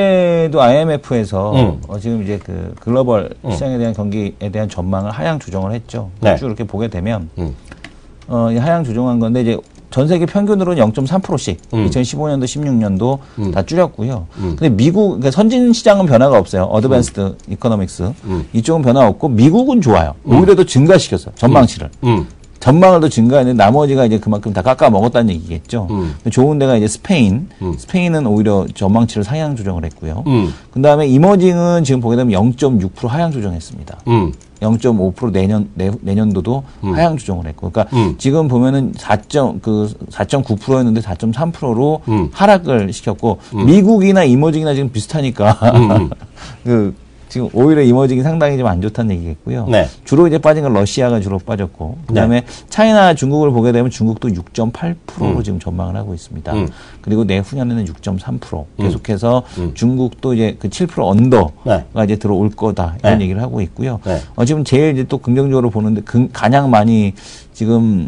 어제도 아이엠에프에서, 음. 어, 지금 이제 그, 글로벌 음. 시장에 대한 경기에 대한 전망을 하향 조정을 했죠. 네. 쭉 이렇게 보게 되면, 음. 어, 하향 조정한 건데, 이제 전 세계 평균으로는 영 점 삼 퍼센트씩 음. 이천십오 년도, 십육 년도 음. 다 줄였고요. 음. 근데 미국, 그러니까 선진 시장은 변화가 없어요. 어드밴스드 음. 이코노믹스. 음. 이쪽은 변화 없고, 미국은 좋아요. 음. 오히려 더 증가시켰어요. 전망치를. 음. 전망을 더 증가했는데 나머지가 이제 그만큼 다 깎아 먹었다는 얘기겠죠. 음. 좋은 데가 이제 스페인. 음. 스페인은 오히려 전망치를 하향 조정을 했고요. 음. 그 다음에 이머징은 지금 보게 되면 영 점 육 퍼센트 하향 조정했습니다. 음. 영 점 오 퍼센트 내년, 내, 내년도도 음. 하향 조정을 했고. 그러니까 음. 지금 보면은 사 점, 그 사 점 구 퍼센트였는데 사 점 삼 퍼센트로 음. 하락을 시켰고, 음. 미국이나 이머징이나 지금 비슷하니까, 음. 그, 지금 오히려 이머징이 상당히 좀 안 좋다는 얘기겠고요. 네. 주로 이제 빠진 건 러시아가 주로 빠졌고, 그 다음에 네. 차이나 중국을 보게 되면 중국도 육 점 팔 퍼센트로 음. 지금 전망을 하고 있습니다. 음. 그리고 내후년에는 육 점 삼 퍼센트. 음. 계속해서 음. 중국도 이제 그 칠 퍼센트 언더가 네. 이제 들어올 거다. 이런 네. 얘기를 하고 있고요. 네. 어, 지금 제일 이제 또 긍정적으로 보는데, 그, 가장 많이 지금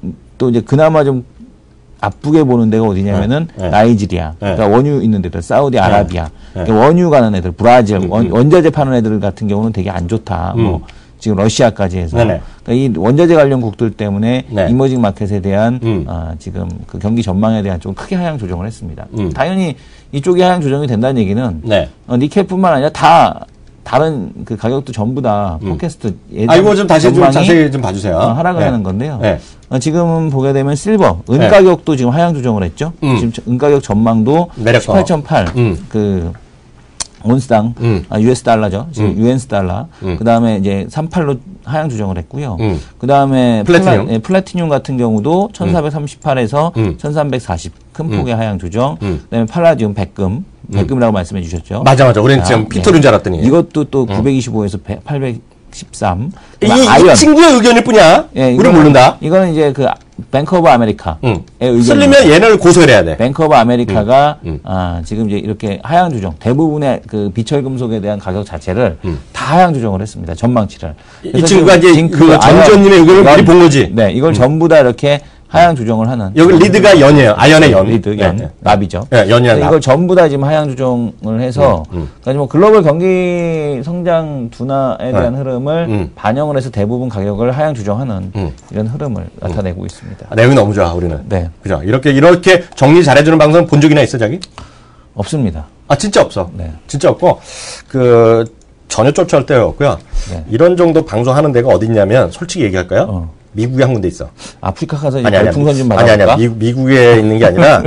또 이제 그나마 좀 나쁘게 보는 데가 어디냐면은 네. 나이지리아, 네. 그러니까 원유 있는 데들, 사우디아라비아, 네. 그러니까 원유 가는 애들, 브라질, 음, 원, 원자재 파는 애들 같은 경우는 되게 안 좋다. 음. 뭐 지금 러시아까지 해서 그러니까 이 원자재 관련 국들 때문에 네. 이머징 마켓에 대한 음. 어, 지금 그 경기 전망에 대한 좀 크게 하향 조정을 했습니다. 음. 당연히 이쪽이 하향 조정이 된다는 얘기는 네. 어, 니켈뿐만 아니라 다 다른 그 가격도 전부 다 음. 팟캐스트 예전 아 이거 좀 다시 좀 자세히 좀 봐주세요. 어, 하락을 네. 하는 건데요. 네. 어, 지금 보게 되면 실버, 은 네. 가격도 지금 하향 조정을 했죠. 음. 지금 은 가격 전망도 십팔 점 팔 음. 그 온스당 음. 아, 유에스 달러죠. 지금 음. 유엔스 달러. 음. 그 다음에 이제 삼십팔로 하향 조정을 했고요. 음. 그 다음에 플래티늄. 플라, 예, 플래티늄 같은 경우도 천사백삼십팔에서 음. 천삼백사십 큰 폭의 음. 하향 조정. 음. 그 다음에 팔라디움 백금. 백금이라고 음. 말씀해 주셨죠. 맞아, 맞아. 우리는 지금 피토린 줄 알았더니. 이것도 또 음. 구백이십오에서 팔백십삼. 이, 이 친구의 의견일 뿐이야. 예, 우리 모른다. 이거는 이제 그 뱅크 오브 아메리카의 음. 의견. 쓸리면 얘네를 고소해야 돼. 뱅크 오브 아메리카가 음. 음. 아, 지금 이제 이렇게 하향 조정, 대부분의 그 비철 금속에 대한 가격 자체를 음. 다 하향 조정을 했습니다. 전망치를. 이 친구가 이제 그 전전님의 의견을 많이 본 거지. 네, 이걸 음. 전부 다 이렇게 하향 조정을 하는. 여기 리드가 연이에요. 아연의 연. 리드, 연. 네. 납이죠. 네, 연이야, 납. 이걸 전부 다 지금 하향 조정을 해서, 음, 음. 그러니까 뭐 글로벌 경기 성장 둔화에 대한 네. 흐름을 음. 반영을 해서 대부분 가격을 하향 조정하는 음. 이런 흐름을 나타내고 음. 있습니다. 아, 내용이 너무 좋아, 우리는. 네. 그죠. 이렇게, 이렇게 정리 잘해주는 방송 본 적이나 있어, 자기? 없습니다. 아, 진짜 없어. 네. 진짜 없고, 그, 전혀 쫓아올 데가 없고요. 네. 이런 정도 방송하는 데가 어디 있냐면, 솔직히 얘기할까요? 어. 미국에 한 군데 있어. 아프리카 가서 아니, 별풍선 좀 받아볼까? 아니, 아니, 미국, 미국에 있는 게 아니라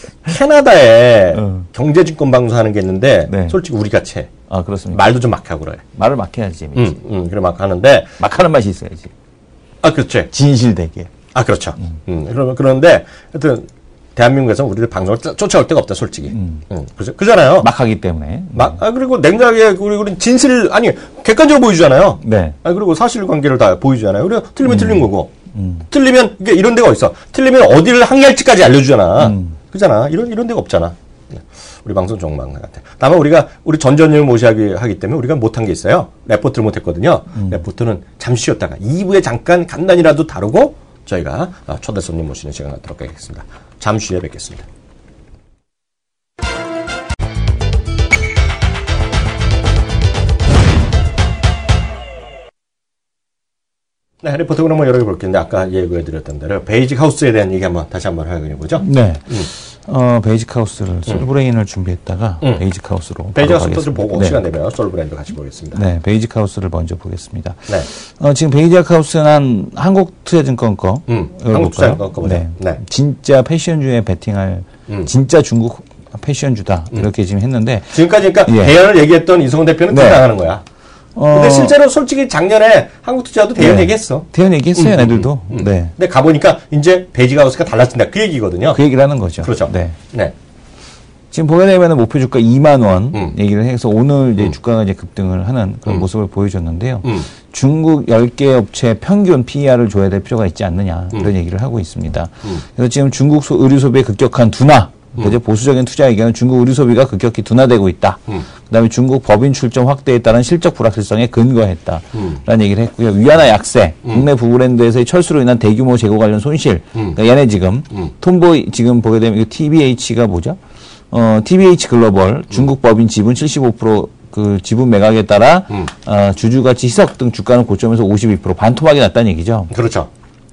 캐나다에 어. 경제증권 방송하는 게 있는데 네. 솔직히 우리 같이 해. 아, 그렇습니다. 말도 좀 막 하고 그래. 말을 막 해야지 재밌지. 응, 응, 그래 막 하는데 막 하는 맛이 있어야지. 아, 그렇지. 진실되게. 아, 그렇죠. 음. 음, 그러면 그런데 하여튼 대한민국에서 우리들 방송을 쫓아올 데가 없다, 솔직히. 음. 응, 그죠? 그잖아요. 막 하기 때문에. 막, 아, 그리고 냉정하게, 우리, 우리 진실, 아니, 객관적으로 보여주잖아요. 네. 아, 그리고 사실관계를 다 보여주잖아요. 그리고 틀리면 음. 틀린 거고. 음. 틀리면, 이게 이런 데가 있어. 틀리면 어디를 항의할지까지 알려주잖아. 음. 그잖아. 이런, 이런 데가 없잖아. 우리 방송 정말 같아. 다만 우리가, 우리 전전님을 모시기 하기 때문에 우리가 못한 게 있어요. 레포트를 못했거든요. 음. 레포트는 잠시 쉬었다가 이 부에 잠깐 간단히라도 다루고 저희가 초대 손님 모시는 시간 갖도록 하겠습니다. 잠시 후에 뵙겠습니다. 네, 해리포터 그럼 뭐 여러 개 볼 텐데 아까 예고해드렸던 대로 베이직 하우스에 대한 얘기 한번 다시 한번 해보죠. 네. 음. 어, 베이직 하우스를 솔브레인을 음. 준비했다가 음. 베이직 하우스로 베이직 하우스부터 좀 보고 네. 시간 되면 솔브레인도 같이 보겠습니다. 네, 베이직 하우스를 먼저 보겠습니다. 네. 어, 지금 베이직 하우스는 한국투자증권 거. 음. 한국투자증권 거 네. 네. 진짜 패션주에 베팅할 음. 진짜 중국 패션주다 음. 이렇게 지금 했는데 지금까지 그러니까 예. 대안을 얘기했던 이성훈 대표는 또 네. 나가는 거야. 어... 근데 실제로 솔직히 작년에 한국투자도 대연 네. 얘기했어. 대연 얘기했어요, 음, 애들도. 음, 음. 네. 근데 가보니까 이제 베이직 하우스가 달라진다. 그 얘기거든요. 그 얘기를 하는 거죠. 그렇죠. 네. 네. 지금 보게 되면 목표 주가 이만 원 음. 얘기를 해서 오늘 이제 음. 주가가 이제 급등을 하는 그런 음. 모습을 보여줬는데요. 음. 중국 열 개 업체 평균 피이알을 줘야 될 필요가 있지 않느냐 이런 음. 얘기를 하고 있습니다. 음. 그래서 지금 중국 소, 의류 소비의 급격한 둔화. 음. 이제 보수적인 투자 의견은 중국 의류 소비가 급격히 둔화되고 있다. 음. 그다음에 중국 법인 출점 확대에 따른 실적 불확실성에 근거했다. 음. 라는 얘기를 했고요. 위안화 약세, 음. 국내 부브랜드에서의 철수로 인한 대규모 재고 관련 손실. 음. 그러니까 얘네 지금 음. 톰보이 지금 보게 되면 이거 티비에이치가 뭐죠? 어, 티비에이치 글로벌 중국 법인 지분 칠십오 퍼센트 그 지분 매각에 따라 음. 어, 주주가치 희석 등 주가는 고점에서 오십이 퍼센트 반토막이 났다는 얘기죠. 그렇죠.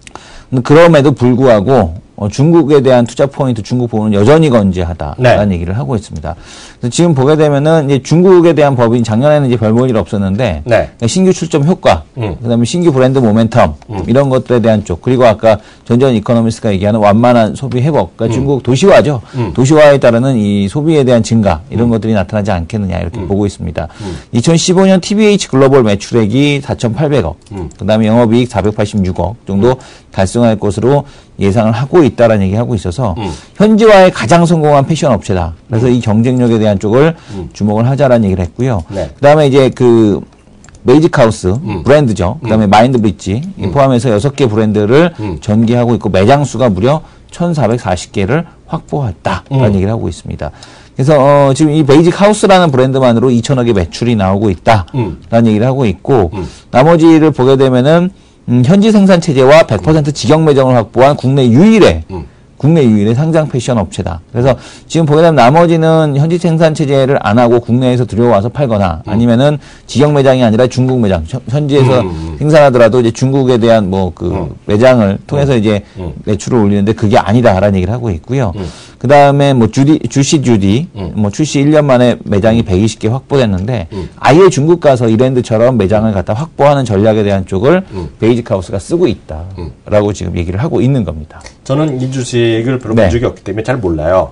그럼에도 불구하고 어, 중국에 대한 투자 포인트, 중국 부분은 여전히 건재하다라는 네. 얘기를 하고 있습니다. 그래서 지금 보게 되면은 이제 중국에 대한 법인 작년에는 이제 별 볼 일 없었는데 네. 신규 출점 효과, 음. 그다음에 신규 브랜드 모멘텀 음. 이런 것들에 대한 쪽, 그리고 아까 전전 이코노미스트가 얘기하는 완만한 소비 회복, 그러니까 음. 중국 도시화죠. 음. 도시화에 따르는 이 소비에 대한 증가 이런 음. 것들이 나타나지 않겠느냐 이렇게 음. 보고 있습니다. 음. 이천십오 년 티비에이치 글로벌 매출액이 사천팔백억, 음. 그다음에 영업이익 사백팔십육억 정도 달성할 것으로 예상을 하고 있다라는 얘기하고 있어서 음. 현지화에 가장 성공한 패션 업체다. 그래서 음. 이 경쟁력에 대한 쪽을 음. 주목을 하자라는 얘기를 했고요. 네. 그다음에 이제 그 베이직 하우스 음. 브랜드죠. 그다음에 음. 마인드 브릿지 음. 포함해서 여섯 개 브랜드를 음. 전개하고 있고 매장 수가 무려 천사백사십 개를 확보했다라는 음. 얘기를 하고 있습니다. 그래서 어 지금 이 베이직 하우스라는 브랜드만으로 이천억의 매출이 나오고 있다라는 음. 얘기를 하고 있고 음. 나머지를 보게 되면은 음, 현지 생산 체제와 백 퍼센트 직영 매장을 확보한 국내 유일의 음. 국내 유일의 상장 패션 업체다. 그래서 지금 보게 되면 나머지는 현지 생산 체제를 안 하고 국내에서 들여와서 팔거나 음. 아니면은 직영 매장이 아니라 중국 매장, 현지에서 음. 생산하더라도 이제 중국에 대한 뭐 그 음. 매장을 통해서 음. 이제 음. 매출을 올리는데 그게 아니다라는 얘기를 하고 있고요. 음. 그 다음에 뭐 주디, 주시 주디, 음. 뭐 출시 일 년 만에 매장이 백이십 개 확보됐는데 음. 아예 중국 가서 이랜드처럼 매장을 갖다 확보하는 전략에 대한 쪽을 음. 베이직 하우스가 쓰고 있다라고 음. 지금 얘기를 하고 있는 겁니다. 저는 이 주식을 별로 네. 본 적이 없기 때문에 잘 몰라요.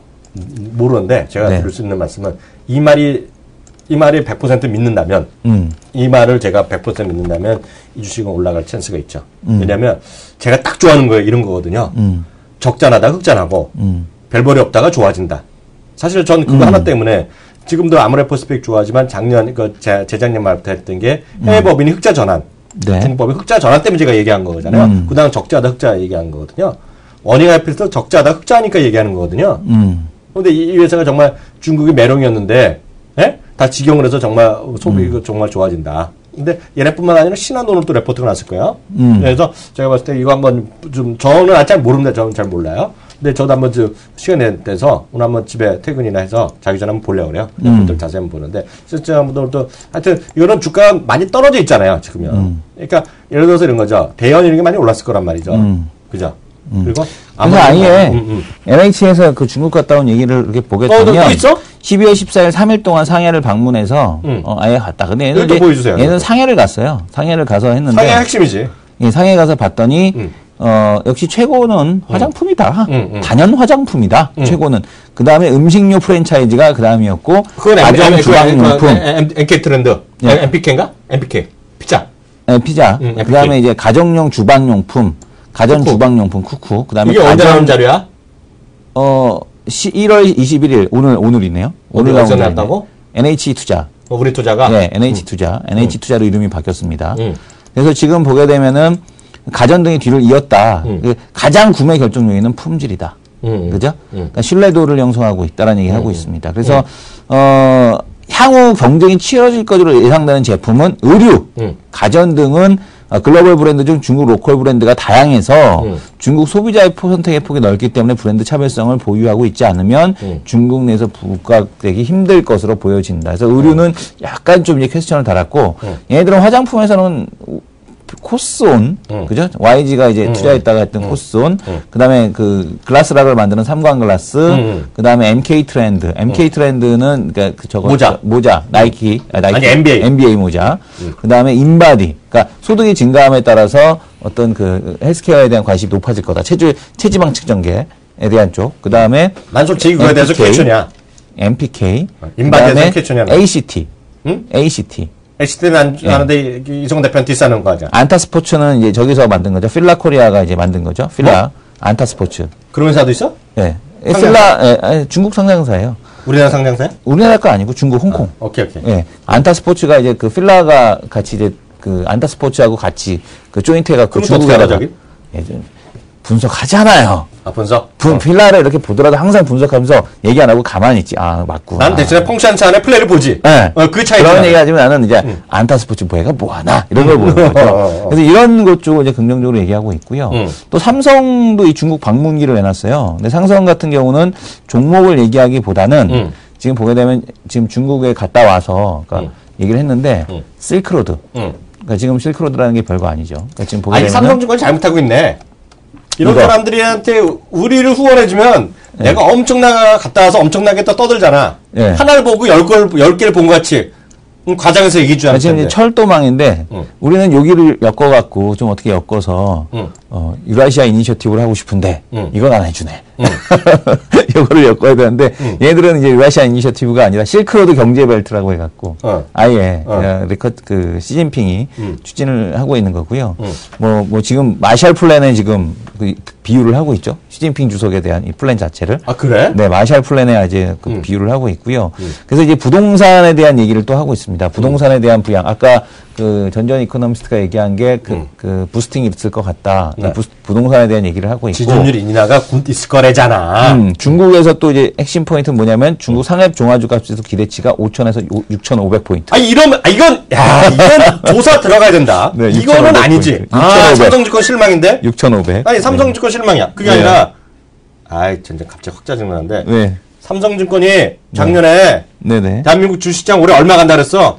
모르는데 제가 네. 드릴 수 있는 말씀은 이 말이 이 말이 백 퍼센트 믿는다면 음. 이 말을 제가 백 퍼센트 믿는다면 이 주식은 올라갈 찬스가 있죠. 음. 왜냐하면 제가 딱 좋아하는 거예요. 이런 거거든요. 음. 적자나다 흑자나고 음. 별벌이 없다가 좋아진다. 사실 전 그거 음. 하나 때문에 지금도 아모레퍼스펙 좋아하지만 작년 그 재, 재작년 말부터 했던 게 해외 법인이 흑자 전환. 네. 중국 법인 흑자 전환 때문에 제가 얘기한 거잖아요. 음. 그다음 적자다 흑자 얘기한 거거든요. 워닝 아이피에서 적자다 흑자니까 얘기하는 거거든요. 음. 근데 이, 이 회사가 정말 중국의 매력이었는데, 예? 다 직영을 해서 정말 소비가 음. 정말 좋아진다. 근데 얘네뿐만 아니라 신한돈으로 또 레포트가 났을 거예요. 음. 그래서 제가 봤을 때 이거 한번 좀, 저는 아직 잘 모릅니다. 저는 잘 몰라요. 근데 저도 한번 좀 시간 내서 오늘 한번 집에 퇴근이나 해서 자기 전에 한번 보려고 그래요. 레포트를 음. 자세히 한번 보는데, 실제 한번 또, 하여튼 이거는 주가가 많이 떨어져 있잖아요. 지금요. 음. 그러니까 예를 들어서 이런 거죠. 대연 이런 게 많이 올랐을 거란 말이죠. 음. 그죠? 음. 그리고 그래서 아예 음, 음. 엔에이치에서 그 중국 갔다 온 얘기를 이렇게 보게 어, 되면 또 있어? 십이월 십사일 삼 일 동안 상해를 방문해서 음. 어, 아예 갔다. 근데 얘는, 또 보여주세요. 얘는 상해를 갔어요. 상해를 가서 했는데 상해가 핵심이지. 예, 상해 가서 봤더니 음. 어, 역시 최고는 화장품이다. 음, 음. 단연 화장품이다. 음. 최고는. 그 다음에 음식료 프랜차이즈가 그 다음이었고 그건 가정 주방용품, 엠케이 트렌드, 예. 엠피케인가? 엠피케이 피자. 네, 피자. 음, 그 다음에 이제 가정용 주방용품. 가전 쿠쿠. 주방용품 쿠쿠. 그다음에 이게 언제 나온 자료야? 어, 일월 이십일일 오늘 오늘이네요. 오늘 나온 어디서 나왔다고? 엔에이치 투자. 어, 우리 투자가. 네, 엔에이치 음. 투자. 엔에이치 음. 투자로 이름이 바뀌었습니다. 음. 그래서 지금 보게 되면은 가전 등의 뒤를 이었다. 음. 그 가장 구매 결정 요인은 품질이다. 음. 그죠? 음. 그러니까 신뢰도를 형성하고 있다라는 얘기 를 음. 하고 있습니다. 그래서 어, 향후 경쟁이 치열해질 것으로 예상되는 제품은 의류, 음. 가전 등은 글로벌 브랜드 중 중국 로컬 브랜드가 다양해서 음. 중국 소비자의 선택의 폭이 넓기 때문에 브랜드 차별성을 보유하고 있지 않으면 음. 중국 내에서 부각되기 힘들 것으로 보여진다. 그래서 의류는 약간 좀 이제 퀘스천을 달았고 음. 얘네들은 화장품에서는 코스온, 응. 그죠? 와이지가 이제 응. 투자했다가 했던 응. 코스온, 응. 그 다음에 그 글라스락을 만드는 삼광글라스, 응. 그 다음에 엠케이 트렌드. 엠케이 응. 트렌드는 그러니까 그 저거 모자, 모자, 나이키, 아, 나이키, 아니 엔비에이, 엔비에이 모자. 응. 그 다음에 인바디. 그러니까 소득이 증가함에 따라서 어떤 그 헬스케어에 대한 관심이 높아질 거다. 체주 체지방 측정계에 대한 쪽. 그 다음에 난 솔직히 그거에 대해서 퀘스천이야. 엠피케이, 인바디에 대해서 퀘스천이야. 에이씨티, 응? 에이씨티. 에이씨티는 안 예. 하는데 이성훈 대표는 디스하는 거 아니야? 안타스포츠는 이제 저기서 만든 거죠. 필라 코리아가 이제 만든 거죠. 필라, 어? 안타스포츠. 그런 회사도 있어? 예. 필라, 예, 예, 중국 상장사예요. 우리나라 상장사야? 우리나라 거 아니고 중국, 홍콩. 아, 오케이, 오케이. 예. 안타스포츠가 이제 그 필라가 같이 이제 그 안타스포츠하고 같이 그 조인트 해갖고 중국에다 저기? 예, 분석하잖아요. 아, 분석? 분, 어. 필라를 이렇게 보더라도 항상 분석하면서 얘기 안 하고 가만히 있지. 아, 맞구나. 난 대신에 펑션치 안에 플레이를 보지. 네. 어, 그 차이. 그런 얘기 하지만 나는 이제 응. 안타스포츠 뭐해가 뭐하나 이런 걸 보는 거죠. 어, 어, 어. 그래서 이런 것 쪽을 이제 긍정적으로 얘기하고 있고요. 응. 또 삼성도 이 중국 방문기를 내놨어요. 근데 삼성 같은 경우는 종목을 얘기하기보다는 응. 지금 보게 되면 지금 중국에 갔다 와서 그러니까 응. 얘기를 했는데 응. 실크로드. 응. 그러니까 지금 실크로드라는 게 별거 아니죠. 그러니까 지금 보게 아니, 되면 삼성증권 잘못하고 있네. 이런 이거. 사람들한테 우리를 후원해주면 네. 내가 엄청나게 갔다 와서 엄청나게 또 떠들잖아. 네. 하나를 보고 열 걸, 열 개를 본 것 같이. 음, 과장해서 얘기 줄 알았는데. 지금 이제 철도망인데 응. 우리는 여기를 엮어갖고 좀 어떻게 엮어서 응. 어, 유라시아 이니셔티브를 하고 싶은데 응. 이건 안 해주네. 응. 이거를 엮어야 되는데 응. 얘들은 이제 유라시아 이니셔티브가 아니라 실크로드 경제벨트라고 해갖고 어. 아예 어. 리커트 그 시진핑이 응. 추진을 하고 있는 거고요. 응. 뭐, 뭐 지금 마샬 플랜에 지금 그 비유를 하고 있죠. 시진핑 주석에 대한 이 플랜 자체를. 아, 그래? 네, 마샬 플랜에 이제 그 응. 비유를 하고 있고요. 응. 그래서 이제 부동산에 대한 얘기를 또 하고 있습니다. 부동산에 대한 부양. 아까 그 전전 이코노미스트가 얘기한 게 그 응. 그 부스팅이 있을 것 같다. 네. 부스, 부동산에 대한 얘기를 하고 있고. 지준율 인하가 곧 있을 거래잖아. 음, 중국에서 또 이제 핵심 포인트는 뭐냐면 중국 상해 종합주가지수 기대치가 오천에서 육천오백 포인트. 아, 이러면, 아, 이건, 야, 이건 조사 들어가야 된다. 네, 이거는 아니지. 아, 육천오백. 삼성증권 실망인데? 육천오백. 아니, 삼성증권 실망이야. 그게 네. 아니라, 아이, 진짜 갑자기 확 짜증나는데. 네. 삼성증권이 작년에 네네. 대한민국 주식시장 올해 얼마 간다 그랬어?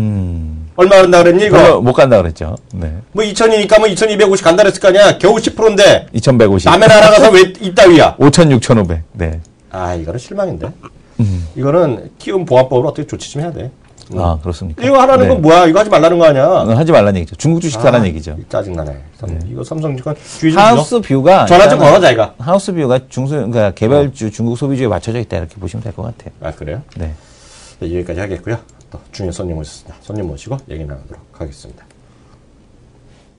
음. 얼마 간다 그랬니, 이거? 별로 못 간다 그랬죠. 네. 뭐 이천이니까 뭐 이천이백오십 간다 그랬을 거 아니야? 겨우 십 퍼센트인데. 이천백오십. 남의 나라 가서 왜 이따위야? 오천, 육천오백. 네. 아, 이거는 실망인데. 음. 이거는 키움 보안법으로 어떻게 조치 좀 해야 돼. 음. 아, 그렇습니까? 이거 하라는 네. 건 뭐야? 이거 하지 말라는 거 아니야? 어, 하지 말라는 얘기죠. 중국 주식 사라는 아, 얘기죠. 짜증나네. 네. 이거 삼성증권 주의 좀 하우스 주죠. 뷰가 전화 좀 걸어자, 이거. 하우스 뷰가 중소 그러니까 개별주 중국 소비주에 맞춰져 있다 이렇게 보시면 될 것 같아요. 아, 그래요? 네. 네, 여기까지 하겠고요. 또 중요한 손님 오셨습니다. 손님 모시고 얘기 나누도록 하겠습니다.